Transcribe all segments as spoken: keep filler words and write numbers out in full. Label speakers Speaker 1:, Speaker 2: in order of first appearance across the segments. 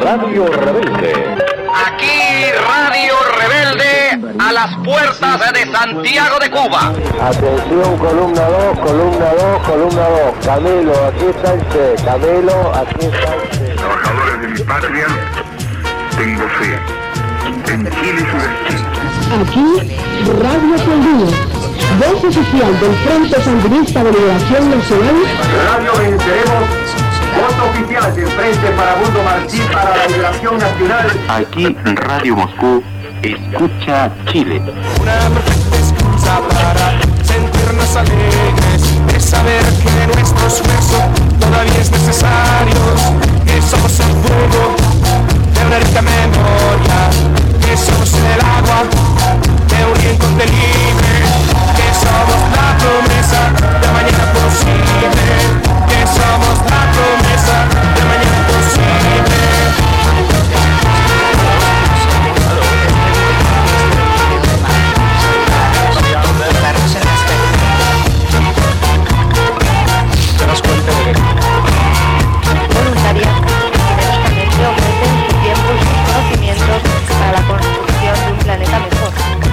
Speaker 1: Radio Rebelde.
Speaker 2: Aquí Radio Rebelde a las puertas de Santiago de Cuba.
Speaker 3: Atención, columna dos, columna dos, columna dos. Camilo, aquí está el Che. Camilo, aquí está el Che.
Speaker 4: Trabajadores de mi patria, tengo fe en Chile y su destino.
Speaker 5: Aquí, Radio Sandino, voz oficial del Frente Sandinista de Liberación Nacional.
Speaker 6: Radio Venceremos, voz oficial del Frente Farabundo Martí para la Liberación Nacional.
Speaker 7: Aquí, Radio Moscú, escucha Chile.
Speaker 8: Una perfecta excusa para sentirnos alegres, de saber que nuestro esfuerzo todavía es necesario, que somos el fuego de una rica memoria, que somos el agua de un rincón de libre, que somos la promesa de mañana posible, que somos la promesa de mañana posible.
Speaker 9: Voluntarias que generosamente ofrecen su tiempo y sus conocimientos para la construcción de un planeta mejor.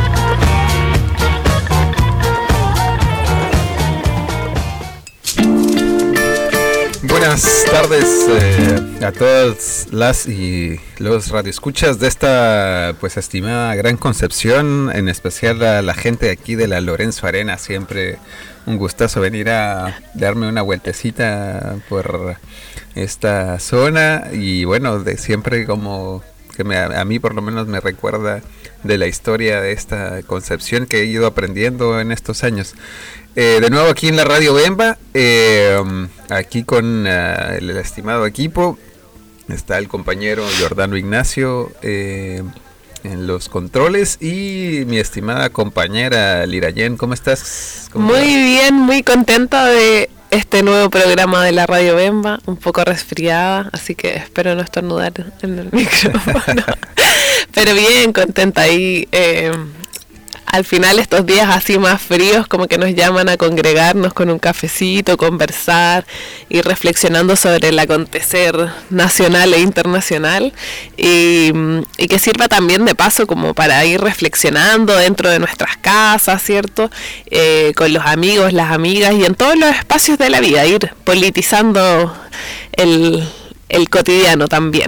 Speaker 10: Buenas tardes eh, a todas las y los radioescuchas de esta pues estimada Gran Concepción, en especial a la gente de aquí de la Lorenzo Arena. Siempre un gustazo venir a darme una vueltecita por esta zona y bueno, de siempre como que me, a mí por lo menos me recuerda de la historia de esta Concepción que he ido aprendiendo en estos años. Eh, de nuevo aquí en la Radio Bemba, eh, aquí con uh, el, el estimado equipo, está el compañero Giordano Ignacio eh, en los controles y mi estimada compañera Lirayen. ¿Cómo estás? ¿Cómo
Speaker 11: muy
Speaker 10: estás?
Speaker 11: Bien, muy contenta de este nuevo programa de la Radio Bemba, un poco resfriada, así que espero no estornudar en el micrófono. Pero bien, contenta ahí. Eh, Al final estos días así más fríos como que nos llaman a congregarnos con un cafecito, conversar y reflexionando sobre el acontecer nacional e internacional y, y que sirva también de paso como para ir reflexionando dentro de nuestras casas, ¿cierto? Eh, con los amigos, las amigas y en todos los espacios de la vida, ir politizando el, el cotidiano también.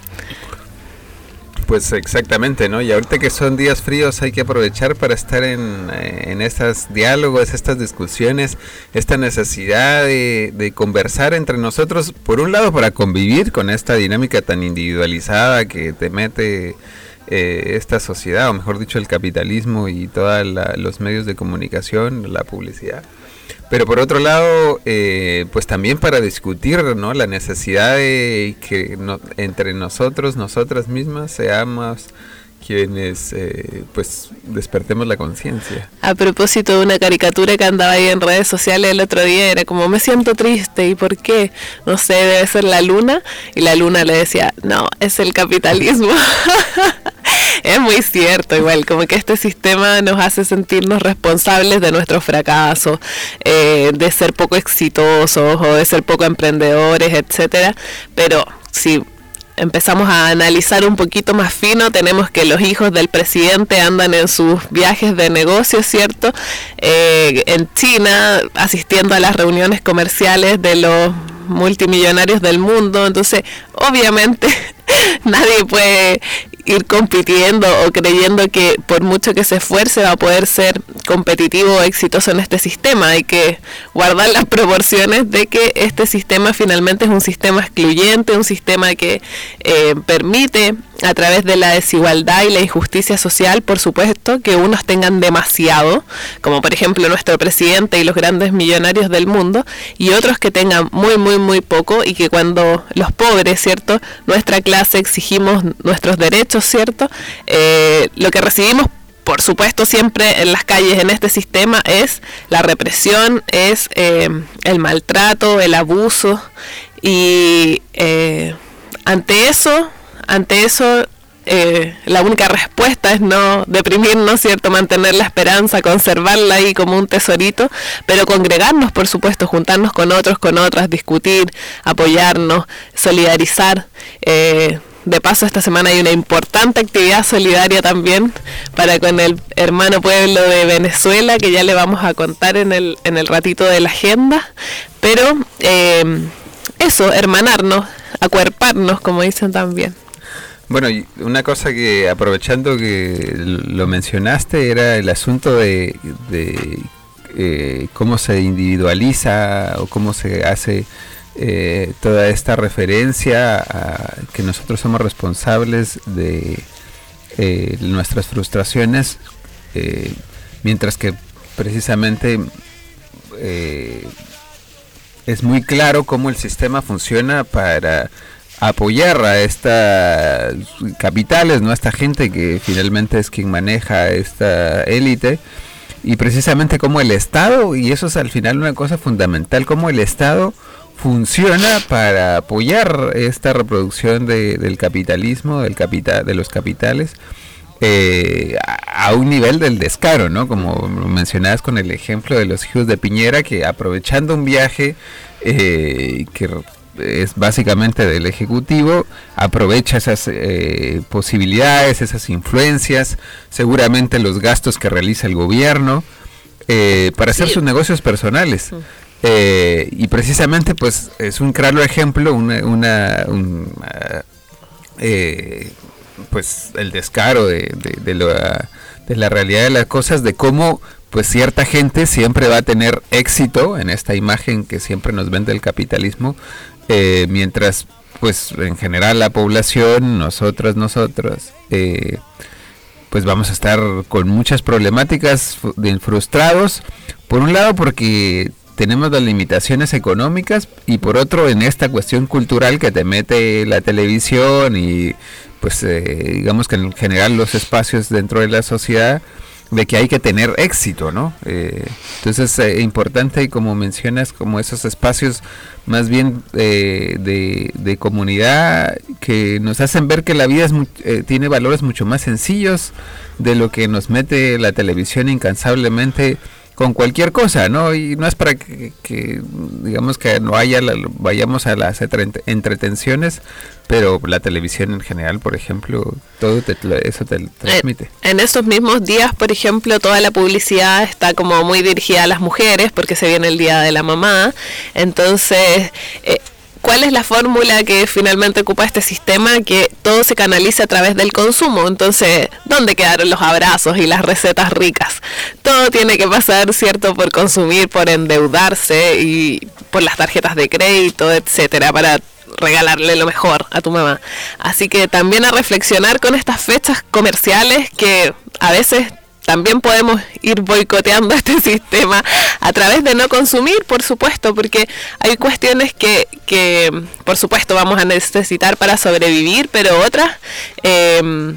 Speaker 10: Pues exactamente, ¿no? Y ahorita que son días fríos hay que aprovechar para estar en, en estos diálogos, estas discusiones, esta necesidad de, de conversar entre nosotros, por un lado para convivir con esta dinámica tan individualizada que te mete eh, esta sociedad, o mejor dicho el capitalismo y todos los medios de comunicación, la publicidad. Pero por otro lado, eh, pues también para discutir, ¿no? La necesidad de que no, entre nosotros, nosotras mismas, seamos quienes, eh, pues, despertemos la conciencia.
Speaker 11: A propósito de una caricatura que andaba ahí en redes sociales el otro día, era como, me siento triste, ¿y por qué? No sé, debe ser la luna. Y la luna le decía, no, es el capitalismo. Es muy cierto, igual, como que este sistema nos hace sentirnos responsables de nuestros fracasos, eh, de ser poco exitosos o de ser poco emprendedores, etcétera. Pero si empezamos a analizar un poquito más fino, tenemos que los hijos del presidente andan en sus viajes de negocios, ¿cierto? Eh, en China, asistiendo a las reuniones comerciales de los multimillonarios del mundo. Entonces, obviamente, nadie puede ir compitiendo o creyendo que por mucho que se esfuerce va a poder ser competitivo o exitoso en este sistema. Hay que guardar las proporciones de que este sistema finalmente es un sistema excluyente, un sistema que eh, permite a través de la desigualdad y la injusticia social, por supuesto, que unos tengan demasiado, como por ejemplo nuestro presidente y los grandes millonarios del mundo, y otros que tengan muy, muy, muy poco, y que cuando los pobres, ¿cierto?, nuestra clase exigimos nuestros derechos, ¿cierto?, eh, lo que recibimos, por supuesto, siempre en las calles en este sistema es la represión, es eh, el maltrato, el abuso, y eh, ante eso... Ante eso, eh, la única respuesta es no deprimirnos, ¿cierto? Mantener la esperanza, conservarla ahí como un tesorito, pero congregarnos, por supuesto, juntarnos con otros, con otras, discutir, apoyarnos, solidarizar, eh, de paso esta semana hay una importante actividad solidaria también para con el hermano pueblo de Venezuela, que ya le vamos a contar en el, en el ratito de la agenda. Pero eh, eso, hermanarnos, acuerparnos, como dicen también.
Speaker 10: Bueno, y una cosa que, aprovechando que lo mencionaste, era el asunto de, de eh, cómo se individualiza o cómo se hace eh, toda esta referencia a que nosotros somos responsables de eh, nuestras frustraciones, eh, mientras que precisamente eh, es muy claro cómo el sistema funciona para apoyar a estas capitales, ¿no? A esta gente que finalmente es quien maneja esta élite, y precisamente como el Estado, y eso es al final una cosa fundamental, como el Estado funciona para apoyar esta reproducción de, del capitalismo, del capital, de los capitales, eh, a, a un nivel del descaro, ¿no? Como mencionabas con el ejemplo de los hijos de Piñera, que aprovechando un viaje eh, que es básicamente del Ejecutivo, aprovecha esas eh, posibilidades, esas influencias, seguramente los gastos que realiza el gobierno eh, para hacer sí. sus negocios personales. Uh-huh. Eh, y precisamente pues es un claro ejemplo, una, una, un, uh, eh, pues el descaro de, de, de, lo, de la realidad de las cosas, de cómo pues cierta gente siempre va a tener éxito en esta imagen que siempre nos vende el capitalismo, eh, mientras pues en general la población, nosotras, nosotros, eh, pues vamos a estar con muchas problemáticas, frustrados, por un lado porque tenemos las limitaciones económicas, y por otro en esta cuestión cultural que te mete la televisión y pues eh, digamos que en general los espacios dentro de la sociedad, de que hay que tener éxito, ¿no? Eh, entonces es eh, importante, y como mencionas, como esos espacios más bien eh, de, de comunidad que nos hacen ver que la vida es mu- eh, tiene valores mucho más sencillos de lo que nos mete la televisión incansablemente con cualquier cosa, ¿no? Y no es para que, que digamos que no haya la, vayamos a las entretenciones, pero la televisión en general, por ejemplo, todo te, eso te transmite.
Speaker 11: En, en esos mismos días, por ejemplo, toda la publicidad está como muy dirigida a las mujeres, porque se viene el Día de la Mamá. Entonces, eh, ¿cuál es la fórmula que finalmente ocupa este sistema? Que todo se canaliza a través del consumo. Entonces, ¿dónde quedaron los abrazos y las recetas ricas? Todo tiene que pasar, ¿cierto?, por consumir, por endeudarse y por las tarjetas de crédito, etcétera, para regalarle lo mejor a tu mamá. Así que también a reflexionar con estas fechas comerciales, que a veces también podemos ir boicoteando este sistema a través de no consumir, por supuesto, porque hay cuestiones que, que por supuesto vamos a necesitar para sobrevivir, pero otras eh,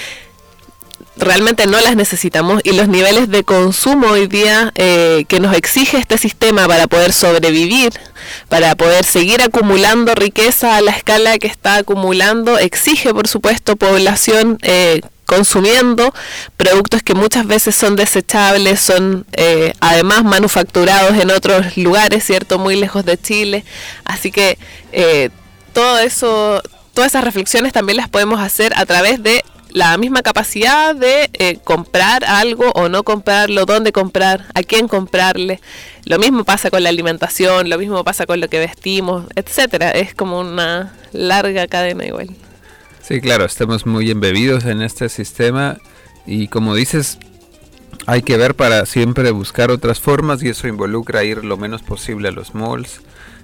Speaker 11: realmente no las necesitamos, y los niveles de consumo hoy día eh, que nos exige este sistema para poder sobrevivir, para poder seguir acumulando riqueza a la escala que está acumulando, exige por supuesto población eh, consumiendo productos que muchas veces son desechables, son eh, además manufacturados en otros lugares, ¿cierto?, muy lejos de Chile. Así que eh, todo eso, todas esas reflexiones también las podemos hacer a través de la misma capacidad de eh, comprar algo o no comprarlo, dónde comprar, a quién comprarle. Lo mismo pasa con la alimentación, lo mismo pasa con lo que vestimos, etcétera. Es como una larga cadena igual.
Speaker 10: Sí, claro, estamos muy embebidos en este sistema, y como dices, hay que ver para siempre buscar otras formas, y eso involucra ir lo menos posible a los malls,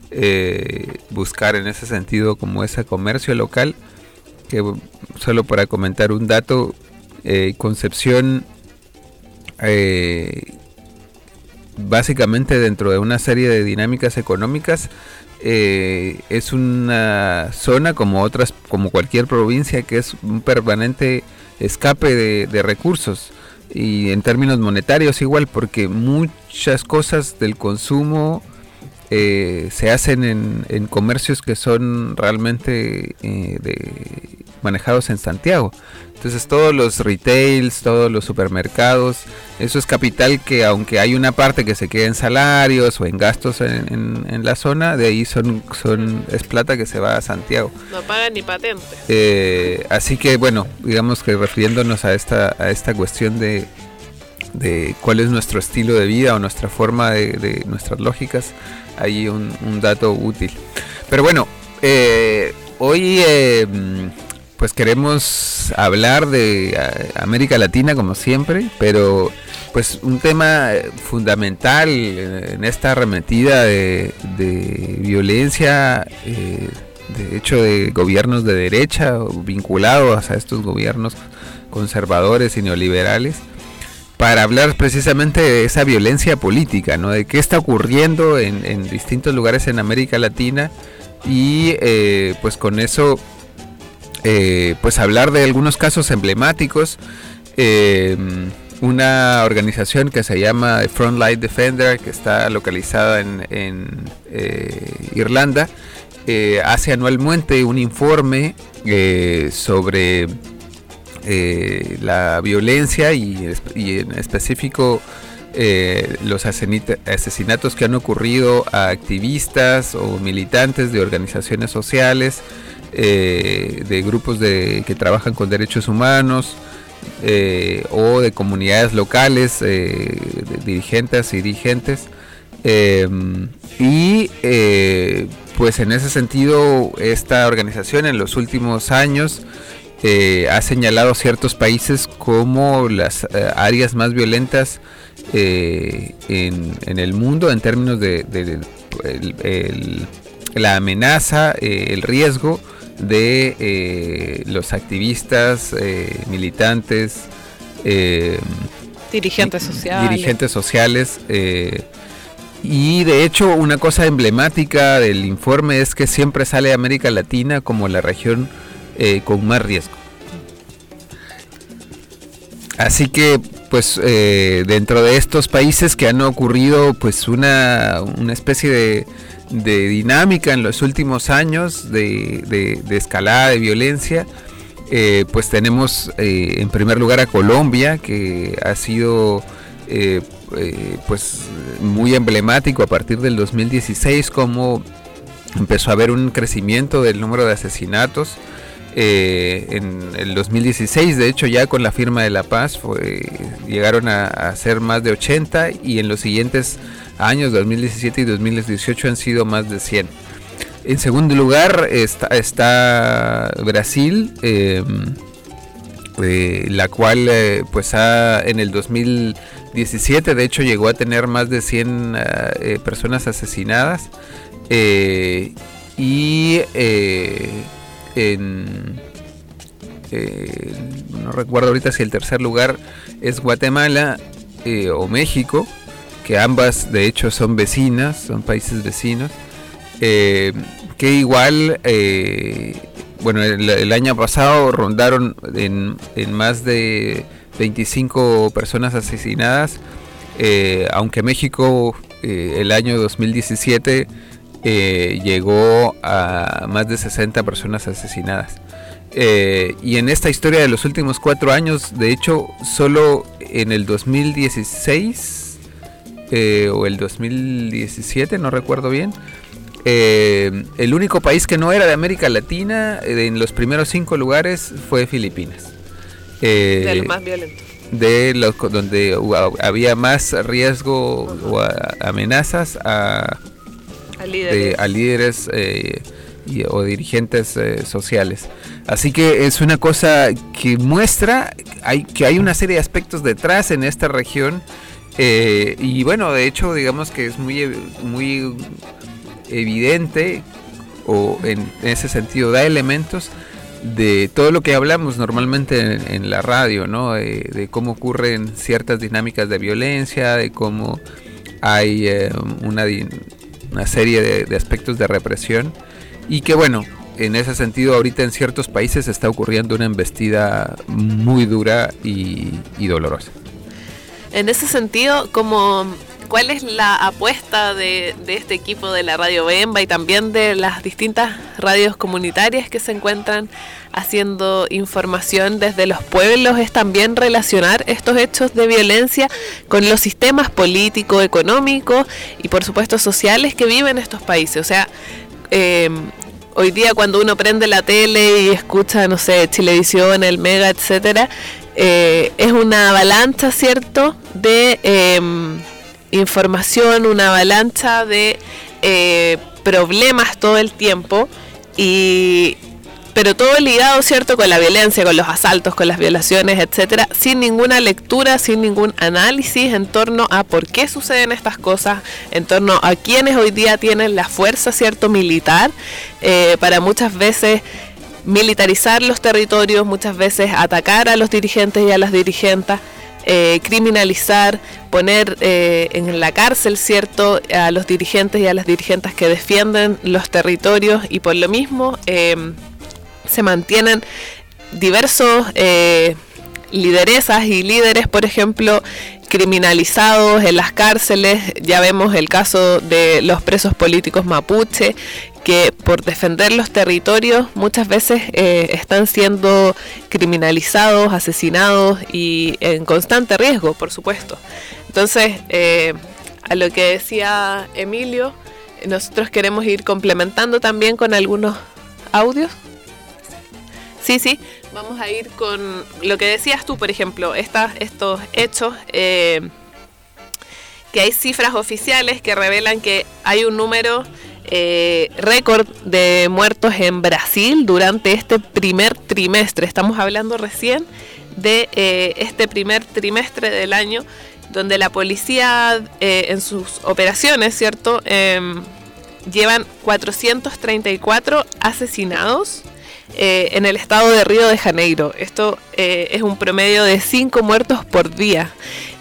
Speaker 10: eh, buscar en ese sentido como ese comercio local. Que solo para comentar un dato, eh, Concepción eh, básicamente dentro de una serie de dinámicas económicas eh, es una zona como otras, como cualquier provincia, que es un permanente escape de, de recursos, y en términos monetarios igual, porque muchas cosas del consumo Eh, se hacen en, en comercios que son realmente eh, de manejados en Santiago. Entonces todos los retails, todos los supermercados, eso es capital que aunque hay una parte que se queda en salarios o en gastos en, en, en la zona, de ahí son, son es plata que se va a Santiago.
Speaker 11: No pagan ni patente.
Speaker 10: Eh, así que bueno, digamos que refiriéndonos a esta, a esta cuestión de, de cuál es nuestro estilo de vida o nuestra forma de, de nuestras lógicas, hay un, un dato útil. Pero bueno, eh, hoy... Eh, pues queremos hablar de América Latina como siempre, pero pues un tema fundamental en esta arremetida de, de violencia, eh, de hecho de gobiernos de derecha vinculados a estos gobiernos conservadores y neoliberales, para hablar precisamente de esa violencia política, ¿no? De qué está ocurriendo en, en distintos lugares en América Latina y eh, pues con eso... Eh, pues hablar de algunos casos emblemáticos. Eh, una organización que se llama Frontline Defender, que está localizada en, en eh, Irlanda, eh, hace anualmente un informe eh, sobre eh, la violencia y, y en específico eh, los asesinatos que han ocurrido a activistas o militantes de organizaciones sociales, Eh, de grupos de, que trabajan con derechos humanos eh, o de comunidades locales, eh, de dirigentes y dirigentes eh, y eh, pues en ese sentido esta organización en los últimos años eh, ha señalado ciertos países como las eh, áreas más violentas eh, en, en el mundo en términos de, de, de el, el, la amenaza, eh, el riesgo de eh, los activistas, eh, militantes, eh,
Speaker 11: dirigentes sociales,
Speaker 10: dirigentes sociales eh, y de hecho una cosa emblemática del informe es que siempre sale América Latina como la región eh, con más riesgo. Así que pues eh, dentro de estos países que han ocurrido pues una, una especie de de dinámica en los últimos años de, de, de escalada de violencia, eh, pues tenemos eh, en primer lugar a Colombia, que ha sido eh, eh, pues muy emblemático a partir del dos mil dieciséis, como empezó a haber un crecimiento del número de asesinatos. Eh, en el dos mil dieciséis, de hecho, ya con la firma de la paz fue, llegaron a, a ser más de ochenta y en los siguientes años, dos mil diecisiete y dos mil dieciocho, han sido más de cien. En segundo lugar está, está Brasil, eh, eh, la cual eh, pues ha, en el dos mil diecisiete de hecho llegó a tener más de cien eh, personas asesinadas eh, y eh, en, eh, no recuerdo ahorita si el tercer lugar es Guatemala eh, o México, que ambas de hecho son vecinas, son países vecinos, eh, que igual, eh, bueno, el, el año pasado rondaron en, en más de veinticinco personas asesinadas, eh, aunque México eh, el año dos mil diecisiete eh, llegó a más de sesenta personas asesinadas. Eh, y en esta historia de los últimos cuatro años, de hecho, solo en el dos mil dieciséis... Eh, o el dos mil diecisiete, no recuerdo bien, eh, el único país que no era de América Latina eh, en los primeros cinco lugares fue Filipinas, eh,
Speaker 11: de los más violentos,
Speaker 10: de los donde había más riesgo o a, amenazas a,
Speaker 11: a líderes,
Speaker 10: de, a líderes eh, y, o dirigentes eh, sociales. Así que es una cosa que muestra hay, que hay una serie de aspectos detrás en esta región. Eh, y bueno, de hecho, digamos que es muy, muy evidente, o en ese sentido da elementos de todo lo que hablamos normalmente en, en la radio, ¿no? De, de cómo ocurren ciertas dinámicas de violencia, de cómo hay eh, una, una serie de, de aspectos de represión, y que bueno, en ese sentido ahorita en ciertos países está ocurriendo una embestida muy dura y, y dolorosa.
Speaker 11: En ese sentido, como ¿cuál es la apuesta de, de este equipo de la Radio Bemba y también de las distintas radios comunitarias que se encuentran haciendo información desde los pueblos, es también relacionar estos hechos de violencia con los sistemas políticos, económicos y por supuesto sociales que viven estos países. O sea, eh, hoy día cuando uno prende la tele y escucha, no sé, Chilevisión, el Mega, etcétera, eh, es una avalancha, ¿cierto?, de eh, información, una avalancha de eh, problemas todo el tiempo, y pero todo ligado, ¿cierto?, con la violencia, con los asaltos, con las violaciones, etcétera, sin ninguna lectura, sin ningún análisis en torno a por qué suceden estas cosas, en torno a quienes hoy día tienen la fuerza, ¿cierto?, militar, eh, para muchas veces militarizar los territorios, muchas veces atacar a los dirigentes y a las dirigentes, eh, criminalizar, poner eh, en la cárcel, ¿cierto?, a los dirigentes y a las dirigentes que defienden los territorios, y por lo mismo eh, se mantienen diversos eh, lideresas y líderes, por ejemplo, criminalizados en las cárceles. Ya vemos el caso de los presos políticos mapuche, que por defender los territorios muchas veces eh, están siendo criminalizados, asesinados y en constante riesgo, por supuesto. Entonces, eh, a lo que decía Emilio, nosotros queremos ir complementando también con algunos audios. Sí, sí, vamos a ir con lo que decías tú, por ejemplo, estas, estos hechos, eh, que hay cifras oficiales que revelan que hay un número eh, récord de muertos en Brasil durante este primer trimestre. Estamos hablando recién de eh, este primer trimestre del año, donde la policía eh, en sus operaciones, ¿cierto?, eh, llevan cuatrocientos treinta y cuatro asesinados Eh, en el estado de Río de Janeiro. Esto eh, es un promedio de cinco muertos por día,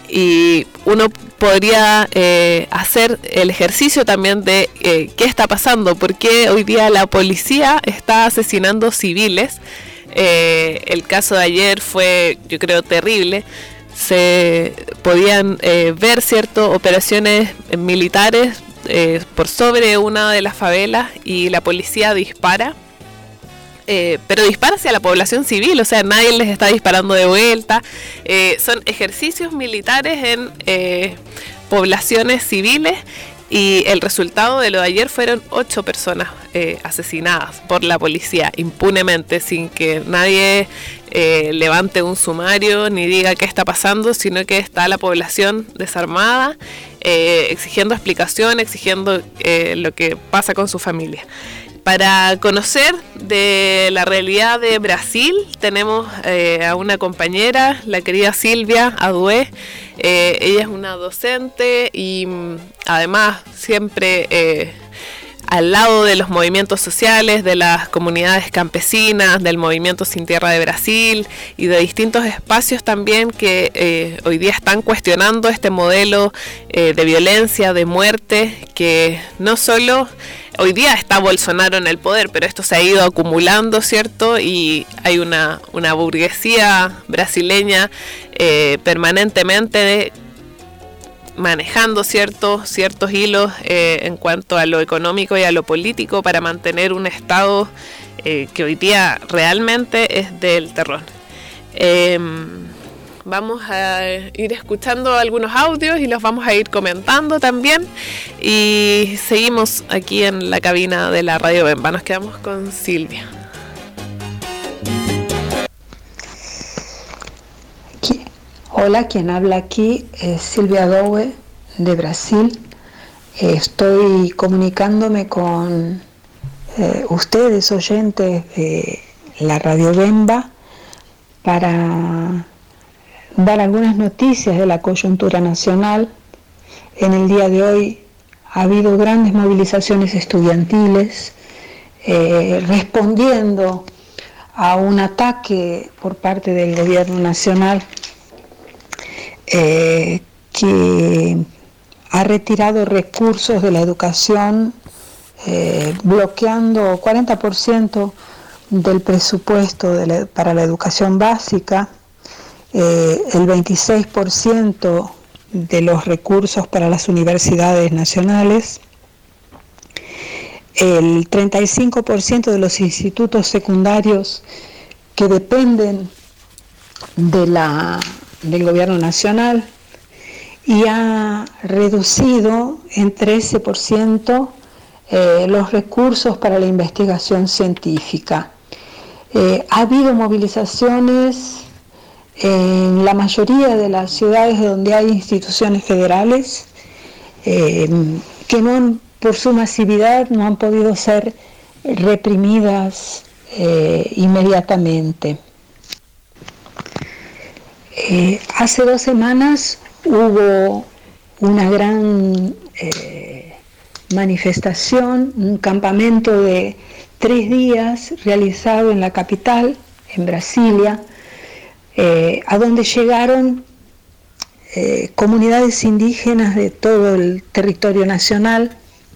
Speaker 11: y uno podría eh, hacer el ejercicio también de eh, qué está pasando, por qué hoy día la policía está asesinando civiles. Eh, el caso de ayer fue, yo creo, terrible. Se podían eh, ver, cierto, operaciones militares eh, por sobre una de las favelas, y la policía dispara. Eh, pero dispara hacia la población civil, o sea, nadie les está disparando de vuelta. Eh, son ejercicios militares en eh, poblaciones civiles, y el resultado de lo de ayer fueron ocho personas eh, asesinadas por la policía impunemente, sin que nadie eh, levante un sumario ni diga qué está pasando, sino que está la población desarmada, eh, exigiendo explicación, exigiendo eh, lo que pasa con su familia. Para conocer de la realidad de Brasil, tenemos eh, a una compañera, la querida Silvia Adué. Eh, ella es una docente y además siempre eh, al lado de los movimientos sociales, de las comunidades campesinas, del movimiento Sin Tierra de Brasil y de distintos espacios también que eh, hoy día están cuestionando este modelo eh, de violencia, de muerte, que no solo hoy día está Bolsonaro en el poder, pero esto se ha ido acumulando, ¿cierto? Y hay una, una burguesía brasileña eh, permanentemente manejando cierto, ciertos hilos eh, en cuanto a lo económico y a lo político para mantener un Estado eh, que hoy día realmente es del terror. Eh, Vamos a ir escuchando algunos audios y los vamos a ir comentando también. Y seguimos aquí en la cabina de la Radio Bemba. Nos quedamos con Silvia.
Speaker 1: Hola, quien habla aquí es Silvia Adué de Brasil. Estoy comunicándome con eh, ustedes, oyentes de la Radio Bemba, para dar algunas noticias de la coyuntura nacional. En el día de hoy ha habido grandes movilizaciones estudiantiles eh, respondiendo a un ataque por parte del gobierno nacional eh, que ha retirado recursos de la educación, eh, bloqueando cuarenta por ciento del presupuesto de la, para la educación básica, Eh, el veintiséis por ciento de los recursos para las universidades nacionales, el treinta y cinco por ciento de los institutos secundarios que dependen de la, del gobierno nacional y ha reducido en trece por ciento eh, los recursos para la investigación científica. Eh, ha habido movilizaciones en la mayoría de las ciudades donde hay instituciones federales eh, que no han, por su masividad no han podido ser reprimidas eh, inmediatamente. Eh, hace dos semanas hubo una gran eh, manifestación, un campamento de tres días realizado en la capital, en Brasilia, eh, a donde llegaron eh, comunidades indígenas de todo el territorio nacional,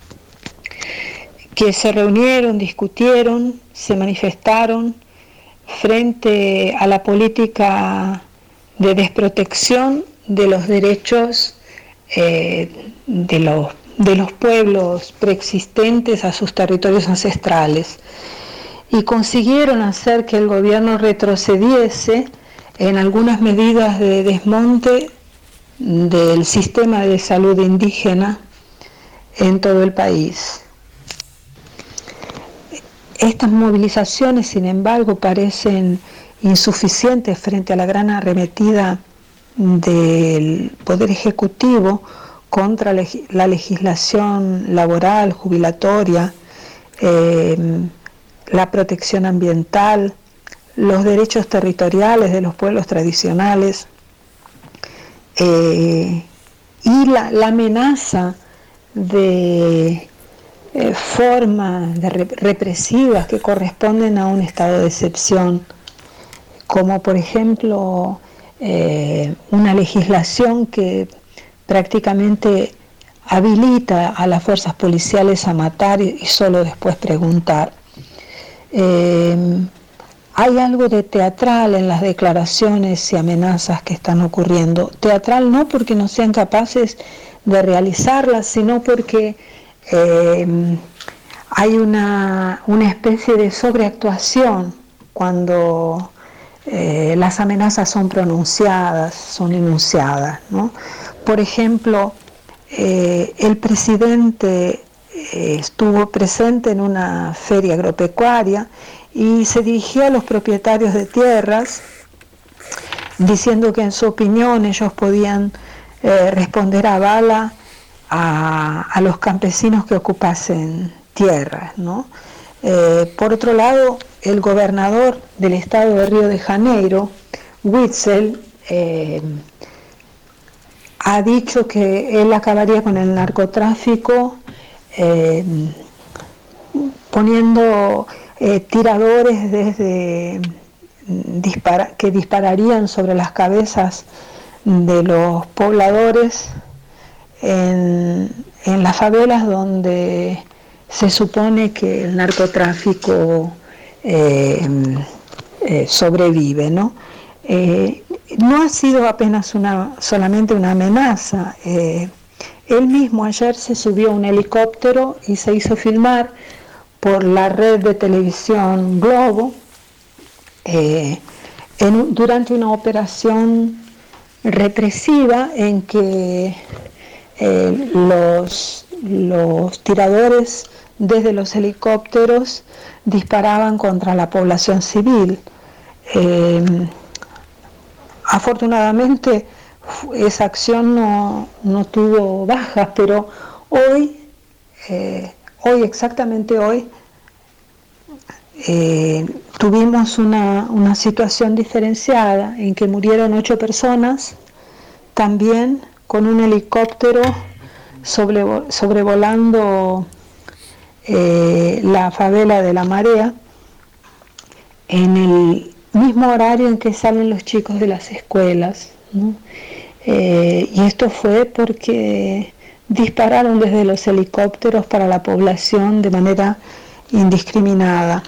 Speaker 1: que se reunieron, discutieron, se manifestaron frente a la política de desprotección de los derechos eh, de, los, de los pueblos preexistentes a sus territorios ancestrales, y consiguieron hacer que el gobierno retrocediese en algunas medidas de desmonte del sistema de salud indígena en todo el país. Estas movilizaciones, sin embargo, parecen insuficientes frente a la gran arremetida del Poder Ejecutivo contra la legislación laboral, jubilatoria, eh, la protección ambiental, los derechos territoriales de los pueblos tradicionales eh, y la, la amenaza de eh, formas de rep- represivas que corresponden a un estado de excepción, como por ejemplo eh, una legislación que prácticamente habilita a las fuerzas policiales a matar y, y solo después preguntar. Eh, hay algo de teatral en las declaraciones y amenazas que están ocurriendo. Teatral no porque no sean capaces de realizarlas, sino porque eh, hay una, una especie de sobreactuación cuando eh, las amenazas son pronunciadas, son enunciadas, ¿no? Por ejemplo, eh, el presidente eh, estuvo presente en una feria agropecuaria y se dirigió a los propietarios de tierras diciendo que en su opinión ellos podían eh, responder a bala a, a los campesinos que ocupasen tierras, ¿no? Eh, por otro lado, el gobernador del estado de Río de Janeiro, Witzel, eh, ha dicho que él acabaría con el narcotráfico eh, poniendo eh, tiradores desde dispara, que dispararían sobre las cabezas de los pobladores en, en las favelas donde se supone que el narcotráfico eh, eh, sobrevive, ¿no? Eh, no ha sido apenas una, solamente una amenaza. Eh, él mismo ayer se subió a un helicóptero y se hizo filmar por la red de televisión Globo eh, en, durante una operación represiva en que eh, los, los tiradores desde los helicópteros disparaban contra la población civil. Eh, afortunadamente esa acción no, no tuvo bajas, pero hoy, eh, hoy exactamente hoy, eh, tuvimos una, una situación diferenciada en que murieron ocho personas, también con un helicóptero sobre, sobrevolando eh, la favela de La Marea, en el mismo horario en que salen los chicos de las escuelas, ¿no? Eh, y esto fue porque dispararon desde los helicópteros para la población de manera indiscriminada.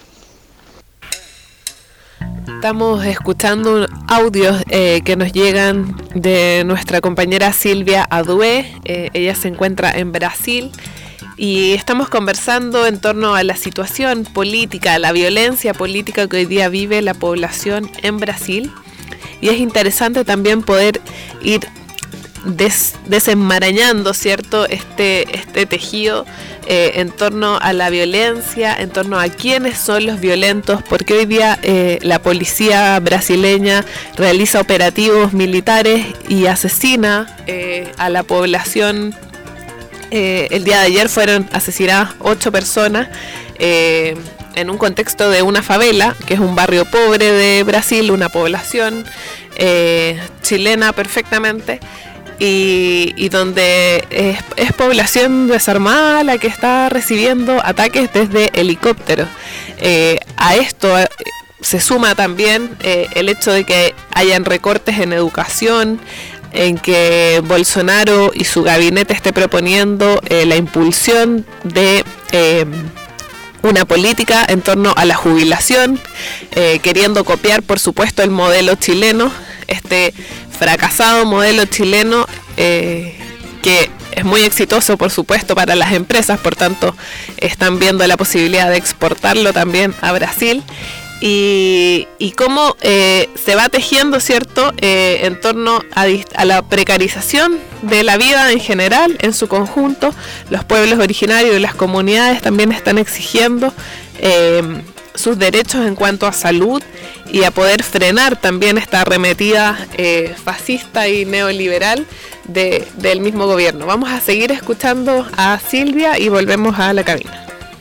Speaker 11: Estamos escuchando audios eh, que nos llegan de nuestra compañera Silvia Adué. Eh, ella se encuentra en Brasil y estamos conversando en torno a la situación política, a la violencia política que hoy día vive la población en Brasil, y es interesante también poder ir Des, desenmarañando, ¿cierto?, este, este tejido eh, en torno a la violencia, en torno a quiénes son los violentos, porque hoy día eh, la policía brasileña realiza operativos militares y asesina eh, a la población. Eh, el día de ayer fueron asesinadas ocho personas eh, en un contexto de una favela, que es un barrio pobre de Brasil, una población eh, chilena perfectamente. Y, y donde es, es población desarmada la que está recibiendo ataques desde helicópteros. Eh, a esto eh, se suma también eh, el hecho de que hayan recortes en educación, en que Bolsonaro y su gabinete esté proponiendo eh, la impulsión de eh, una política en torno a la jubilación, eh, queriendo copiar, por supuesto, el modelo chileno, este fracasado modelo chileno eh, que es muy exitoso, por supuesto, para las empresas, por tanto están viendo la posibilidad de exportarlo también a Brasil, y, y cómo eh, se va tejiendo, ¿cierto?, eh, en torno a, a la precarización de la vida en general, en su conjunto. Los pueblos originarios y las comunidades también están exigiendo eh, sus derechos en cuanto a salud y a poder frenar también esta arremetida eh, fascista y neoliberal de, del mismo gobierno. Vamos a seguir escuchando a Silvia y volvemos a la cabina.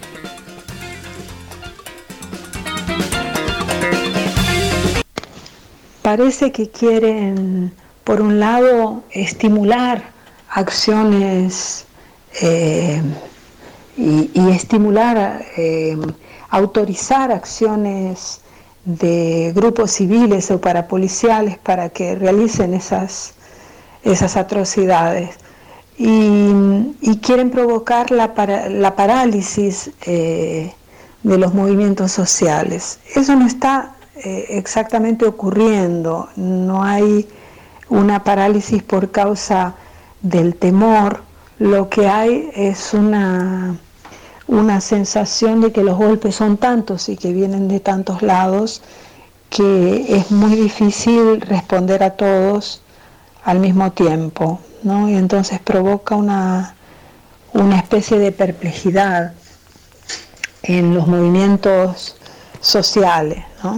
Speaker 1: Parece que quieren, por un lado, estimular acciones eh, y, y estimular, eh, autorizar acciones de grupos civiles o parapoliciales para que realicen esas, esas atrocidades. Y, y quieren provocar la, para, la parálisis eh, de los movimientos sociales. Eso no está eh, exactamente ocurriendo, no hay una parálisis por causa del temor, lo que hay es una, una sensación de que los golpes son tantos y que vienen de tantos lados que es muy difícil responder a todos al mismo tiempo, ¿no? Y entonces provoca una, una especie de perplejidad en los movimientos sociales, ¿no?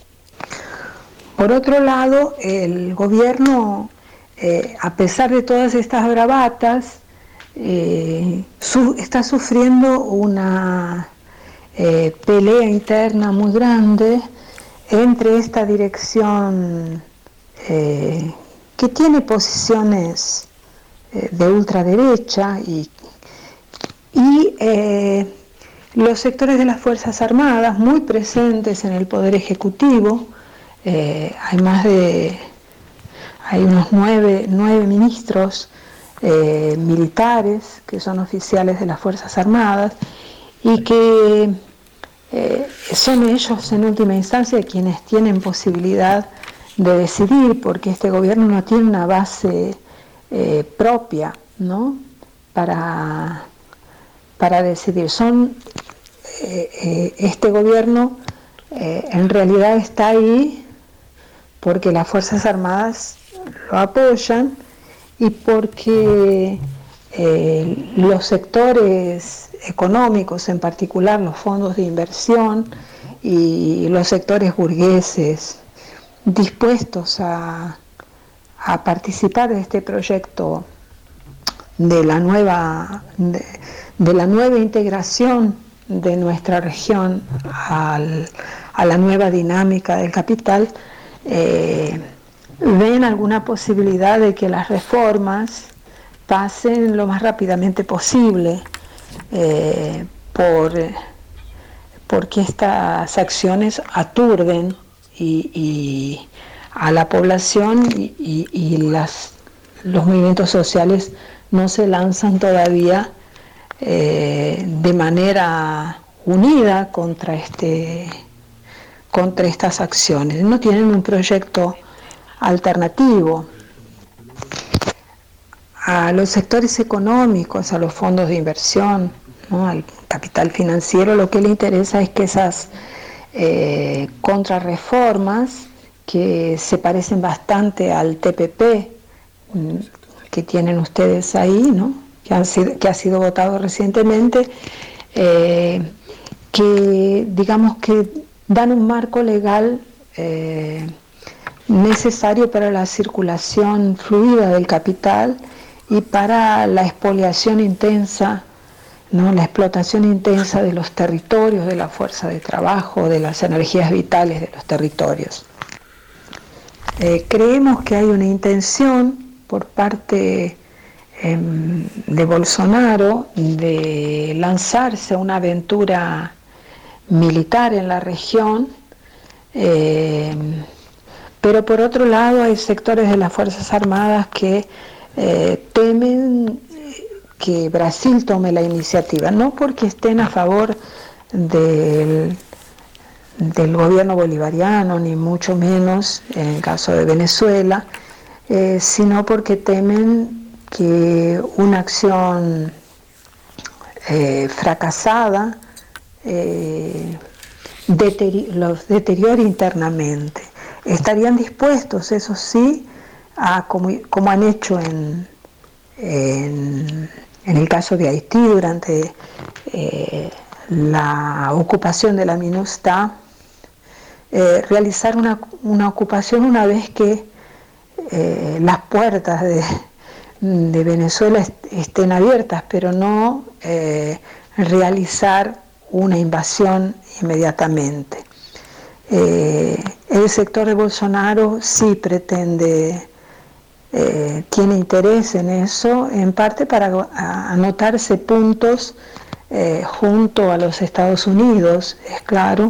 Speaker 1: Por otro lado, el gobierno, eh, a pesar de todas estas bravatas, eh, su, está sufriendo una eh, pelea interna muy grande entre esta dirección eh, que tiene posiciones eh, de ultraderecha y, y eh, los sectores de las Fuerzas Armadas muy presentes en el Poder Ejecutivo. Eh, hay más de, hay unos nueve, nueve ministros eh, militares que son oficiales de las Fuerzas Armadas y que eh, son ellos en última instancia quienes tienen posibilidad de decidir, porque este gobierno no tiene una base eh, propia, ¿no?, para, para decidir. Son eh, eh, este gobierno eh, en realidad está ahí porque las Fuerzas Armadas lo apoyan y porque eh, los sectores económicos, en particular los fondos de inversión y los sectores burgueses dispuestos a, a participar de este proyecto de la nueva de, de la nueva integración de nuestra región al, a la nueva dinámica del capital, eh, ven alguna posibilidad de que las reformas pasen lo más rápidamente posible, eh, por, porque estas acciones aturden y, y a la población y, y, y las, los movimientos sociales no se lanzan todavía eh, de manera unida contra este contra estas acciones, no tienen un proyecto alternativo. a los sectores económicos, a los fondos de inversión, ¿no? Al capital financiero, lo que le interesa es que esas eh, contrarreformas, que se parecen bastante al T P P que tienen ustedes ahí, ¿no? que, han sido, que ha sido votado recientemente, eh, que digamos que dan un marco legal eh, necesario para la circulación fluida del capital y para la expoliación intensa, ¿no? la explotación intensa de los territorios, de la fuerza de trabajo, de las energías vitales de los territorios. Eh, creemos que hay una intención por parte eh, de Bolsonaro de lanzarse a una aventura militar en la región, eh, pero por otro lado hay sectores de las Fuerzas Armadas que eh, temen que Brasil tome la iniciativa, no porque estén a favor del del gobierno bolivariano, ni mucho menos en el caso de Venezuela, eh, sino porque temen que una acción eh, fracasada eh, deteri- los deteriore internamente. Estarían dispuestos, eso sí, a, como, como han hecho en, en, en el caso de Haití durante eh, la ocupación de la MINUSTAH, Eh, realizar una, una ocupación una vez que eh, las puertas de, de Venezuela est estén abiertas, pero no eh, realizar una invasión inmediatamente. Eh, el sector de Bolsonaro sí pretende, eh, tiene interés en eso, en parte para anotarse puntos eh, junto a los Estados Unidos, es claro,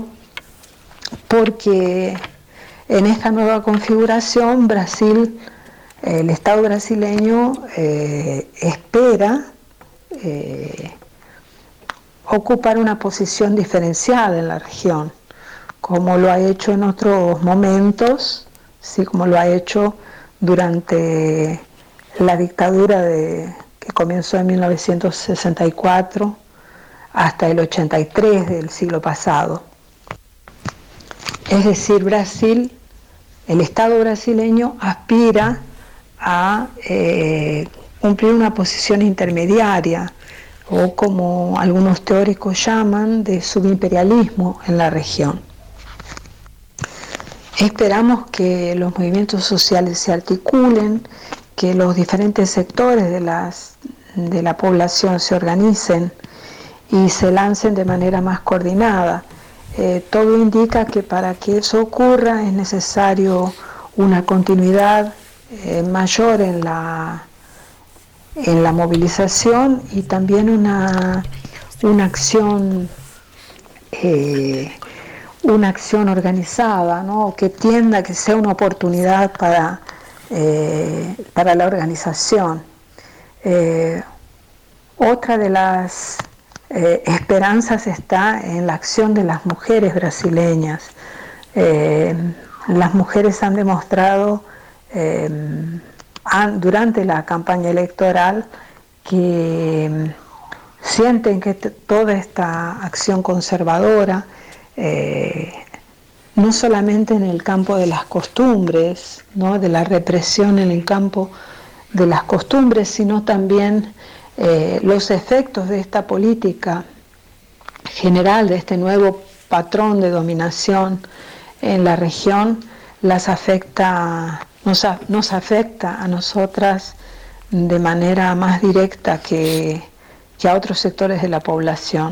Speaker 1: porque en esta nueva configuración Brasil, el Estado brasileño eh, espera eh, ocupar una posición diferenciada en la región, como lo ha hecho en otros momentos, sí, como lo ha hecho durante la dictadura de, que comenzó en mil novecientos sesenta y cuatro hasta el ochenta y tres del siglo pasado. Es decir, Brasil, el Estado brasileño aspira a eh, cumplir una posición intermediaria, o como algunos teóricos llaman, de subimperialismo en la región. Esperamos que los movimientos sociales se articulen, que los diferentes sectores de, las, de la población se organicen y se lancen de manera más coordinada. Eh, todo indica que para que eso ocurra es necesario una continuidad eh, mayor en la, en la movilización y también una, una acción eh, una acción organizada, ¿no? Que tienda, que sea una oportunidad para, eh, para la organización. Eh, otra de las Eh, esperanzas está en la acción de las mujeres brasileñas. Eh, las mujeres han demostrado eh, han, durante la campaña electoral que sienten que t- toda esta acción conservadora, eh, no solamente en el campo de las costumbres, ¿no? de la represión en el campo de las costumbres, sino también Eh, los efectos de esta política general, de este nuevo patrón de dominación en la región, las afecta, nos, nos afecta a nosotras de manera más directa que, que a otros sectores de la población.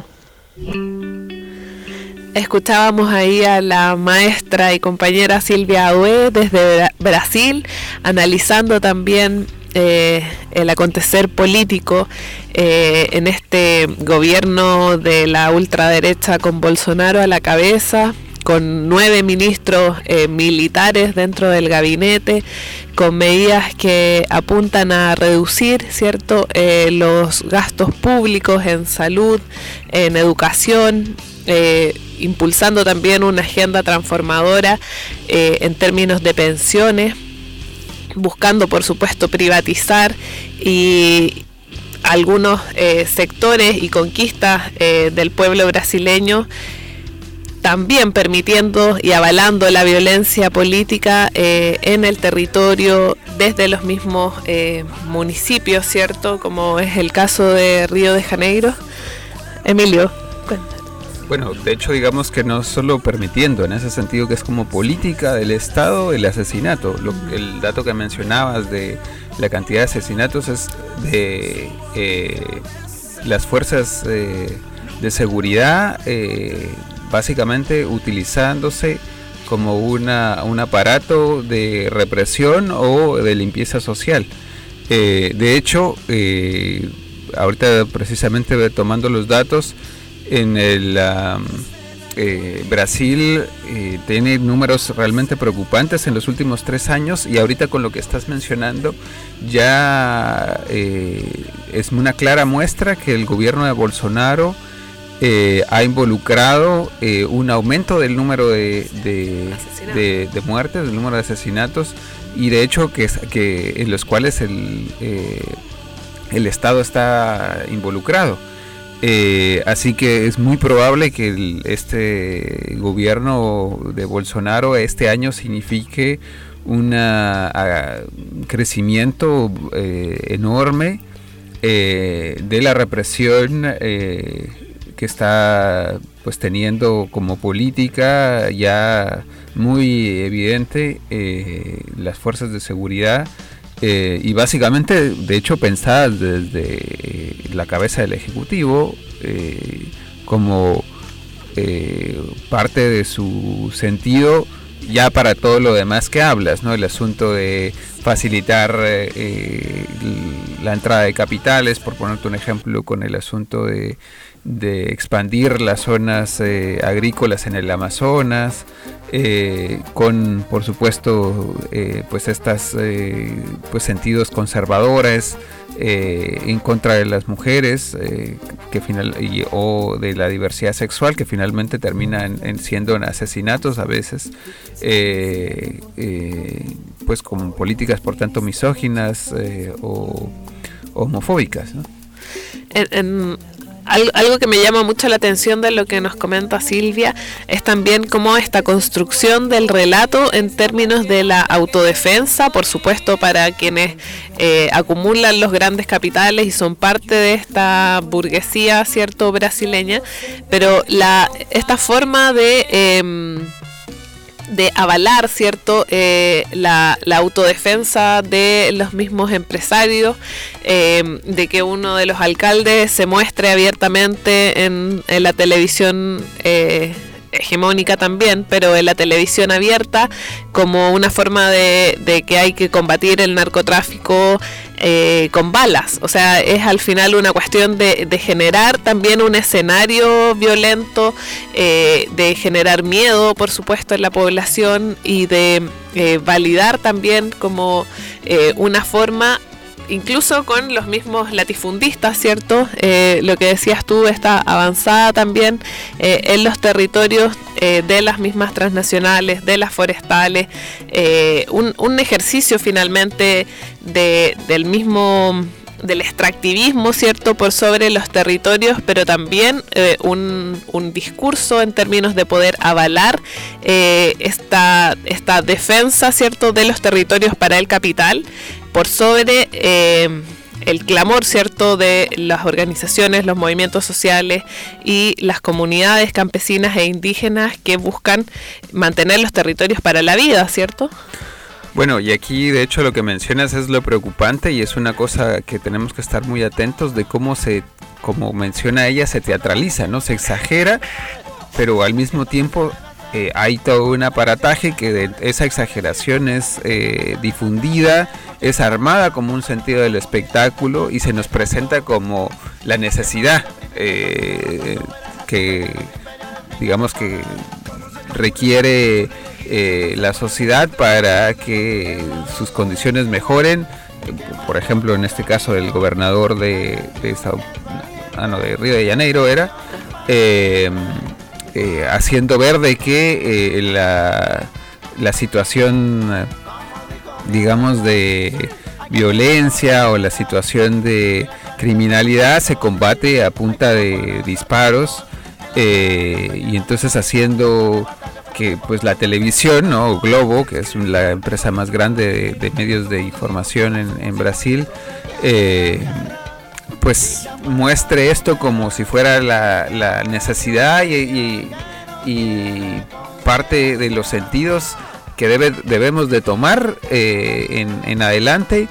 Speaker 11: Escuchábamos ahí a la maestra y compañera Silvia Aue desde Brasil, analizando también Eh, el acontecer político eh, en este gobierno de la ultraderecha con Bolsonaro a la cabeza, con nueve ministros eh, militares dentro del gabinete, con medidas que apuntan a reducir, ¿cierto?, eh, los gastos públicos en salud, en educación, eh, impulsando también una agenda transformadora eh, en términos de pensiones. buscando por supuesto privatizar y algunos eh, sectores y conquistas eh, del pueblo brasileño, también permitiendo y avalando la violencia política eh, en el territorio desde los mismos eh, municipios, ¿cierto? Como es el caso de Río de Janeiro. Emilio, cuéntanos.
Speaker 10: Bueno, de hecho, digamos que no solo permitiendo, en ese sentido que es como política del Estado el asesinato. Lo, el dato que mencionabas de la cantidad de asesinatos es de eh, las fuerzas eh, de seguridad eh, básicamente utilizándose como una, un aparato de represión o de limpieza social. Eh, de hecho, eh, ahorita precisamente tomando los datos, en el um, eh, Brasil eh, tiene números realmente preocupantes en los últimos tres años, y ahorita con lo que estás mencionando ya eh, es una clara muestra que el gobierno de Bolsonaro eh, ha involucrado eh, un aumento del número de, de, de, de muertes, del número de asesinatos, y de hecho que, que en los cuales el, eh, el Estado está involucrado. Eh, así que es muy probable que el, este gobierno de Bolsonaro este año signifique una, a, un crecimiento eh, enorme eh, de la represión eh, que está pues teniendo como política ya muy evidente eh, las fuerzas de seguridad. Eh, y básicamente, de hecho, pensadas desde eh, la cabeza del Ejecutivo eh, como eh, parte de su sentido ya para todo lo demás que hablas, ¿no? El asunto de facilitar eh, la entrada de capitales, por ponerte un ejemplo, con el asunto de, de expandir las zonas eh, agrícolas en el Amazonas, eh, con por supuesto eh, pues estas eh, pues sentidos conservadores eh, en contra de las mujeres eh, que final y, o de la diversidad sexual, que finalmente terminan en, en siendo asesinatos a veces, eh, eh, pues con políticas por tanto misóginas eh, o homofóbicas, ¿no?
Speaker 11: En, en, algo que me llama mucho la atención de lo que nos comenta Silvia es también cómo esta construcción del relato en términos de la autodefensa, por supuesto para quienes eh, acumulan los grandes capitales y son parte de esta burguesía, cierto, brasileña, pero la esta forma de eh, de avalar, cierto, eh, la, la autodefensa de los mismos empresarios, eh, de que uno de los alcaldes se muestre abiertamente en, en la televisión eh, hegemónica también, pero en la televisión abierta, como una forma de, de que hay que combatir el narcotráfico eh, con balas. O sea, es al final una cuestión de, de generar también un escenario violento, eh, de generar miedo, por supuesto, en la población, y de eh, validar también como eh, una forma, incluso con los mismos latifundistas, ¿cierto? Eh, lo que decías tú, está avanzada también eh, en los territorios eh, de las mismas transnacionales, de las forestales, eh, un, un ejercicio finalmente de, del mismo, del extractivismo, ¿cierto?, por sobre los territorios, pero también eh, un, un discurso en términos de poder avalar eh, esta, esta defensa, ¿cierto?, de los territorios para el capital, por sobre eh, el clamor, ¿cierto?, de las organizaciones, los movimientos sociales y las comunidades campesinas e indígenas que buscan mantener los territorios para la vida, ¿cierto?
Speaker 10: Bueno, y aquí de hecho lo que mencionas es lo preocupante, y es una cosa que tenemos que estar muy atentos de cómo se, como menciona ella, se teatraliza, ¿no? Se exagera, pero al mismo tiempo eh, hay todo un aparataje que de esa exageración es eh, difundida, es armada como un sentido del espectáculo y se nos presenta como la necesidad eh, que, digamos, que requiere eh, la sociedad para que sus condiciones mejoren. Por ejemplo, en este caso el gobernador de, de, Sao, ah, no, de Río de Janeiro era eh, eh, haciendo ver de que eh, la, la situación digamos, de violencia o la situación de criminalidad se combate a punta de disparos, eh, y entonces haciendo que pues la televisión, ¿no? Globo, que es la empresa más grande de, de medios de información en, en Brasil, eh, pues muestre esto como si fuera la, la necesidad y, y, y parte de los sentidos que debe, debemos de tomar eh, en, en adelante